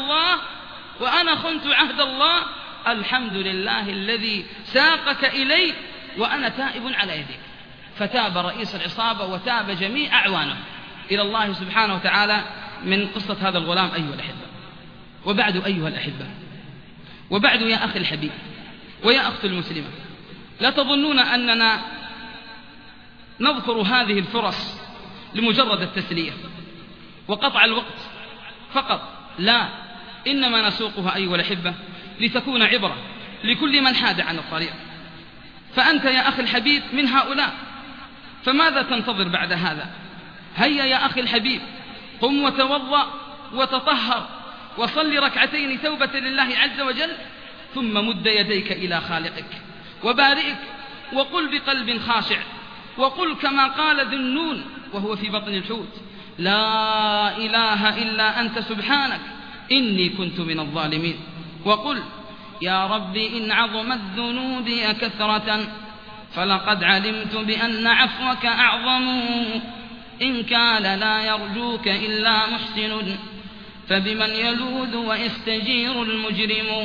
عهد الله، الحمد لله الذي ساقك إلي وأنا تائب على يديك. فتاب رئيس العصابة وتاب جميع أعوانه إلى الله سبحانه وتعالى من قصة هذا الغلام أيها الأحبة. وبعد أيها الأحبة، وبعد يا أخي الحبيب ويا أخت المسلمة، لا تظنون أننا نذكر هذه الفرص لمجرد التسلية وقطع الوقت فقط، لا، إنما نسوقها أيها الأحبة لتكون عبرة لكل من حاد عن الطريق. فأنت يا أخي الحبيب من هؤلاء، فماذا تنتظر بعد هذا؟ هيا يا أخي الحبيب، قم وتوضأ وتطهر وصل ركعتين توبة لله عز وجل، ثم مد يديك إلى خالقك وبارئك وقل بقلب خاشع، وقل كما قال ذو النون وهو في بطن الحوت: لا إله إلا أنت سبحانك إني كنت من الظالمين. وقل: يا رب إن عظمت ذنوبي كثرة فلقد علمت بأن عفوك أعظم، إن كان لا يرجوك إلا محسن فبمن يلوذ ويستجير المجرم،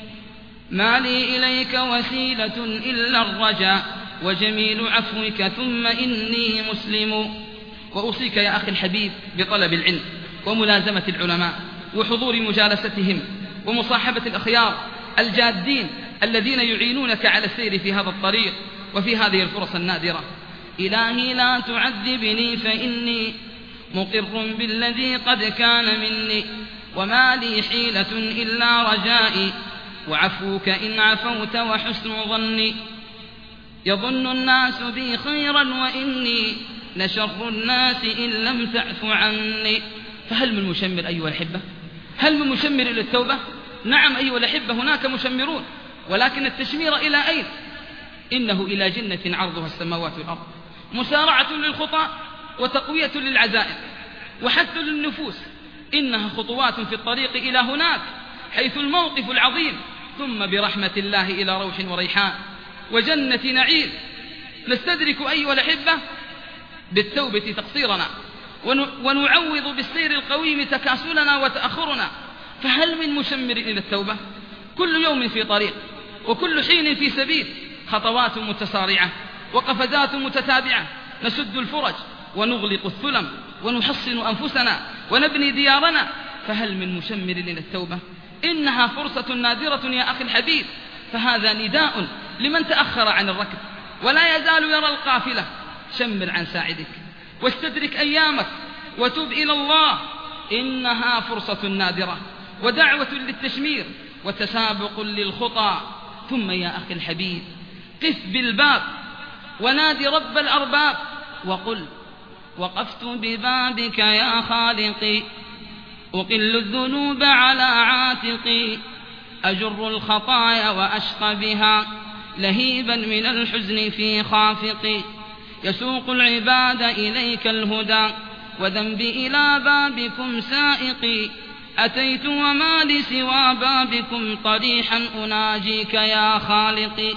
ما لي إليك وسيلة إلا الرجاء وجميل عفوك ثم إني مسلم. وأوصيك يا أخي الحبيب بطلب العلم وملازمة العلماء وحضور مجالستهم ومصاحبة الأخيار الجادين الذين يعينونك على السير في هذا الطريق وفي هذه الفرص النادرة. إلهي لا تعذبني فإني مقر بالذي قد كان مني، وما لي حيلة إلا رجائي وعفوك إن عفوت وحسن ظني، يظن الناس بي خيرا وإني لشر الناس إن لم تعف عني. فهل من مشمر أيها الأحبة؟ هل من مشمر إلى التوبة؟ نعم أيها الأحبة، هناك مشمرون، ولكن التشمير إلى أين؟ إنه إلى جنة عرضها السماوات والأرض، مسارعة للخطى وتقوية للعزائم وحث للنفوس، إنها خطوات في الطريق إلى هناك حيث الموقف العظيم، ثم برحمة الله إلى روح وريحان وجنة نعيم. نستدرك أيها الأحبة بالتوبة تقصيرنا، ونعوض بالسير القويم تكاسلنا وتأخرنا. فهل من مشمر إلى التوبة؟ كل يوم في طريق وكل حين في سبيل، خطوات متسارعة وقفزات متتابعة، نسد الفرج ونغلق الثلم ونحصن أنفسنا ونبني ديارنا. فهل من مشمر إلى التوبة؟ إنها فرصة نادرة يا أخي الحبيب، فهذا نداء لمن تأخر عن الركب ولا يزال يرى القافلة. شمر عن ساعدك واستدرك أيامك وتب إلى الله، إنها فرصة نادرة ودعوة للتشمير وتسابق للخطى. ثم يا أخي الحبيب قف بالباب ونادي رب الأرباب وقل: وقفت ببابك يا خالقي أقل الذنوب على عاتقي، أجر الخطايا وأشقى بها لهيبا من الحزن في خافقي يسوق العباد إليك الهدى وذنبي إلى بابكم سائقي أتيت وما لسوى بابكم طريحا أناجيك يا خالقي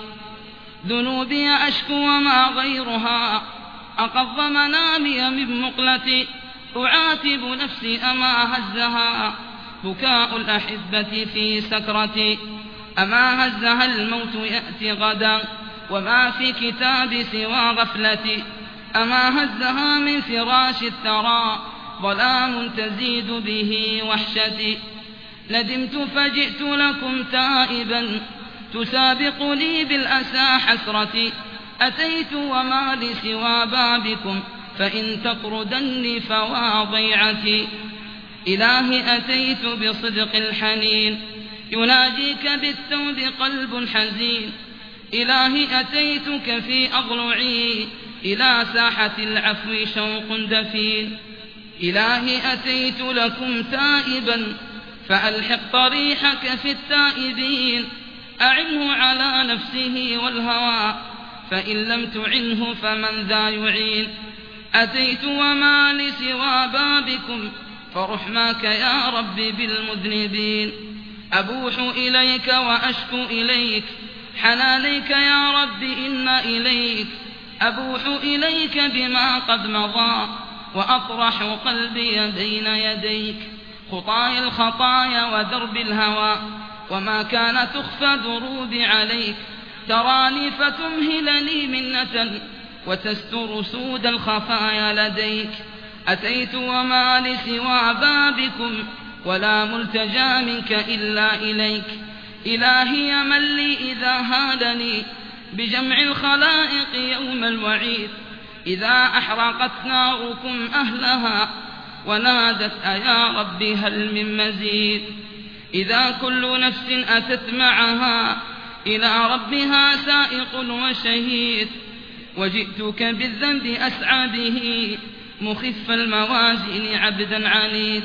ذنوبي أشكو وما غيرها أقض منامي من مقلتي أعاتب نفسي أما هزها بكاء الأحبة في سكرتي أما هزها الموت يأتي غدا وما في كتاب سوى غفلتي أما هزها من فراش الثرى ظلام تزيد به وحشتي ندمت فجئت لكم تائبا تسابق لي بالأسى حسرتي أتيت وما لسوى بابكم فإن تطردني فواضيعتي إلهي أتيت بصدق الحنين يناجيك بالتوب قلب حزين إلهي أتيتك في أضلعي إلى ساحة العفو شوق دفين إلهي أتيت لكم تائبا فألحق طريحك في التائبين أعنه على نفسه والهوى فإن لم تعنه فمن ذا يعين أتيت وما لسوى بابكم فرحماك يا رب بالمذنبين أبوح إليك وأشكو إليك حنانيك يا رب إن إليك أبوح إليك بما قد مضى وأطرح قلبي بين يديك خطايا الخطايا ودرب الهوى وما كان تخفى دروبي عليك تراني فتمهلني منة وتستر سود الخفايا لديك أتيت وما لسوى بابكم ولا ملتجى منك إلا إليك إلهي من لي إذا هادني بجمع الخلائق يوم الوعيد إذا أحرقت ناركم أهلها ونادت أيا رب هل من مزيد إذا كل نفس أتت معها إلى ربها سائق وشهيد وجئتك بالذنب أسعى به مخف الموازين عبدا عنيد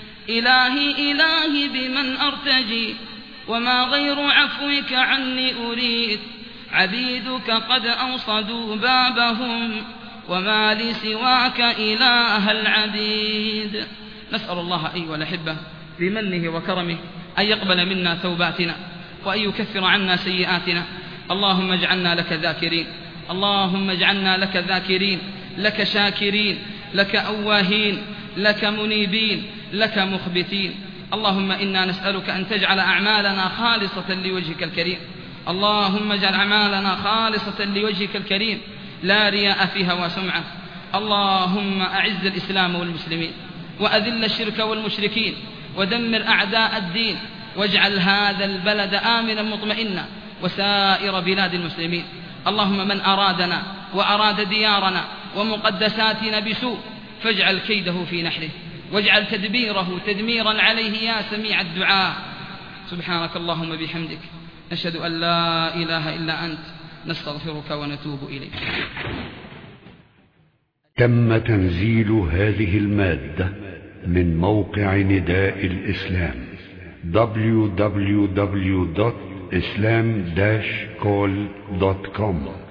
إلهي بمن أرتجي وما غير عفوك عني أريد عبيدك قد أوصدوا بابهم وما لي سواك إله العبيد. نسأل الله أيها الأحبة بمنه وكرمه أن يقبل منا توباتنا وأن يكفر عنا سيئاتنا. اللهم اجعلنا لك ذاكرين، اللهم اجعلنا لك ذاكرين، لك شاكرين، لك أواهين، لك منيبين، لك مخبتين. اللهم إنا نسألك أن تجعل أعمالنا خالصة لوجهك الكريم. اللهم اجعل أعمالنا خالصة لوجهك الكريم لا رياء فيها وسمعة. اللهم أعز الإسلام والمسلمين وأذل الشرك والمشركين ودمر أعداء الدين واجعل هذا البلد آمنا مطمئنا وسائر بلاد المسلمين. اللهم من أرادنا وأراد ديارنا ومقدساتنا بسوء فاجعل كيده في نحره واجعل تدبيره تدميرا عليه يا سميع الدعاء. سبحانك اللهم بحمدك نشهد أن لا إله إلا أنت نستغفرك ونتوب إليك. تم تنزيل هذه المادة من موقع نداء الإسلام www.islam-call.com